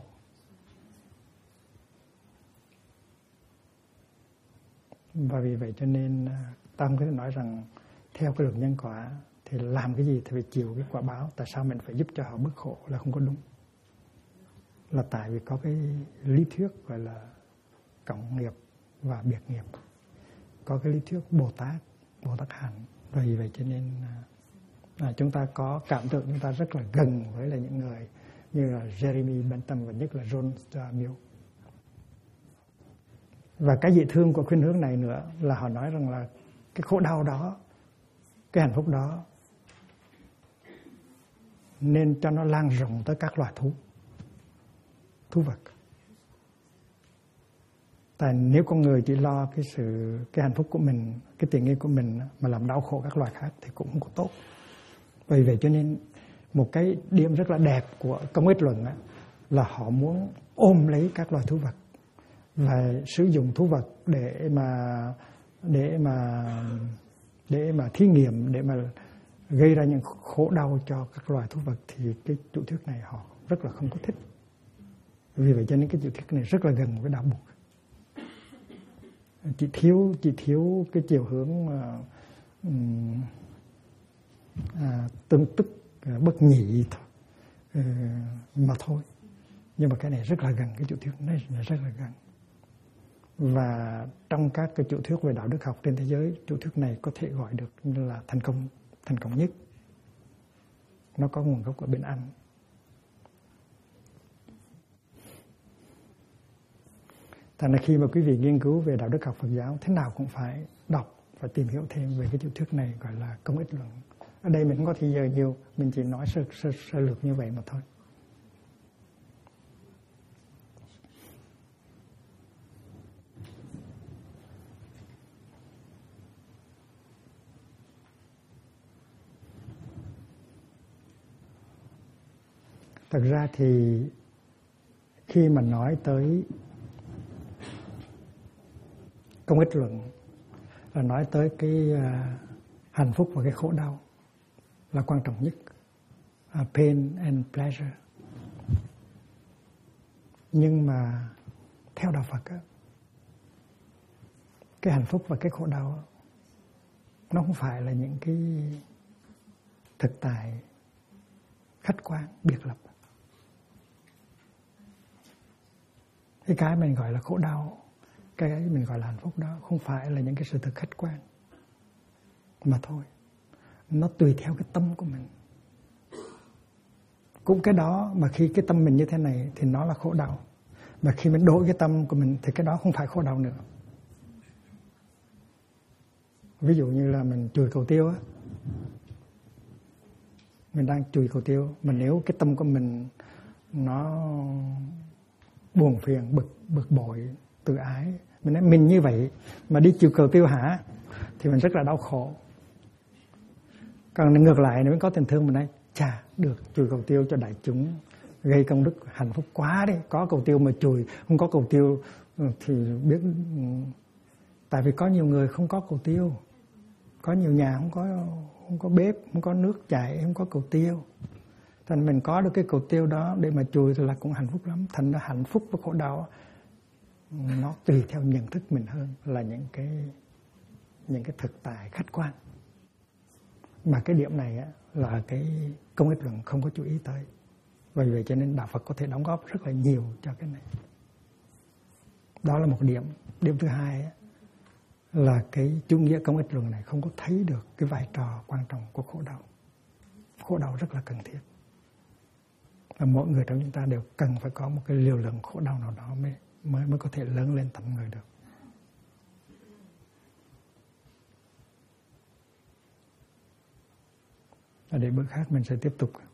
Và vì vậy cho nên ta không có thể nói rằng theo cái luật nhân quả thì làm cái gì thì phải chịu cái quả báo. Tại sao mình phải giúp cho họ bớt khổ là không có đúng. Là tại vì có cái lý thuyết gọi là cộng nghiệp và biệt nghiệp. Có cái lý thuyết Bồ Tát hạnh. Và vì vậy cho nên chúng ta có cảm tưởng chúng ta rất là gần với là những người như là Jeremy Bentham và nhất là John Stuart Mill. Và cái dễ thương của khuynh hướng này nữa là họ nói rằng là cái khổ đau đó, cái hạnh phúc đó nên cho nó lan rộng tới các loài thú vật. Tại nếu con người chỉ lo cái hạnh phúc của mình, cái tiện nghi của mình mà làm đau khổ các loài khác thì cũng không có tốt. Vì vậy cho nên một cái điểm rất là đẹp của công ích luận là họ muốn ôm lấy các loài thú vật và sử dụng thú vật để mà thí nghiệm, để mà gây ra những khổ đau cho các loài thú vật. Thì cái chủ thuyết này họ rất là không có thích. Vì vậy cho nên cái tiểu thuyết này rất là gần với đạo Bụt. Chỉ thiếu cái chiều hướng tương tức bất nhị mà thôi. Nhưng mà cái này rất là gần, cái tiểu thuyết này rất là gần. Và trong các cái tiểu thuyết về đạo đức học trên thế giới, tiểu thuyết này có thể gọi được như là thành công nhất. Nó có nguồn gốc ở bên Anh. Thành ra khi mà quý vị nghiên cứu về đạo đức học Phật giáo, thế nào cũng phải đọc và tìm hiểu thêm về cái tiểu thuyết này gọi là Công ích luận. Ở đây mình không có thời giờ nhiều, mình chỉ nói sơ lược như vậy mà thôi. Thật ra thì khi mà nói tới công ích luận là nói tới cái hạnh phúc và cái khổ đau là quan trọng nhất, pain and pleasure. Nhưng mà theo đạo Phật á, cái hạnh phúc và cái khổ đau nó không phải là những cái thực tại khách quan biệt lập. Cái mình gọi là khổ đau, cái mình gọi là hạnh phúc đó không phải là những cái sự thực khách quan mà thôi. Nó tùy theo cái tâm của mình. Cũng cái đó mà khi cái tâm mình như thế này thì nó là khổ đau. Mà khi mình đổi cái tâm của mình thì cái đó không phải khổ đau nữa. Ví dụ như là mình chùi cầu tiêu á. Mình đang chùi cầu tiêu, mà nếu cái tâm của mình nó buồn phiền, bực bội, tự ái, mình nói mình như vậy mà đi chùi cầu tiêu hả, thì mình rất là đau khổ. Còn ngược lại nếu có tình thương, mình nói chà, được chùi cầu tiêu cho đại chúng, gây công đức hạnh phúc quá đi. Có cầu tiêu mà chùi, không có cầu tiêu thì biết. Tại vì có nhiều người không có cầu tiêu, có nhiều nhà không có bếp, không có nước chảy, không có cầu tiêu. Thành mình có được cái cầu tiêu đó để mà chùi thì là cũng hạnh phúc lắm. Thành ra hạnh phúc và khổ đau nó tùy theo nhận thức mình hơn là những cái thực tại khách quan. Mà cái điểm này á, là cái công ích luận không có chú ý tới. Vì vậy cho nên đạo Phật có thể đóng góp rất là nhiều cho cái này. Đó là một điểm. Điểm thứ hai á, là cái chủ nghĩa công ích luận này không có thấy được cái vai trò quan trọng của khổ đau. Khổ đau rất là cần thiết. Và mỗi người trong chúng ta đều cần phải có một cái liều lượng khổ đau nào đó mới có thể lớn lên thành người được. Và để bữa khác mình sẽ tiếp tục.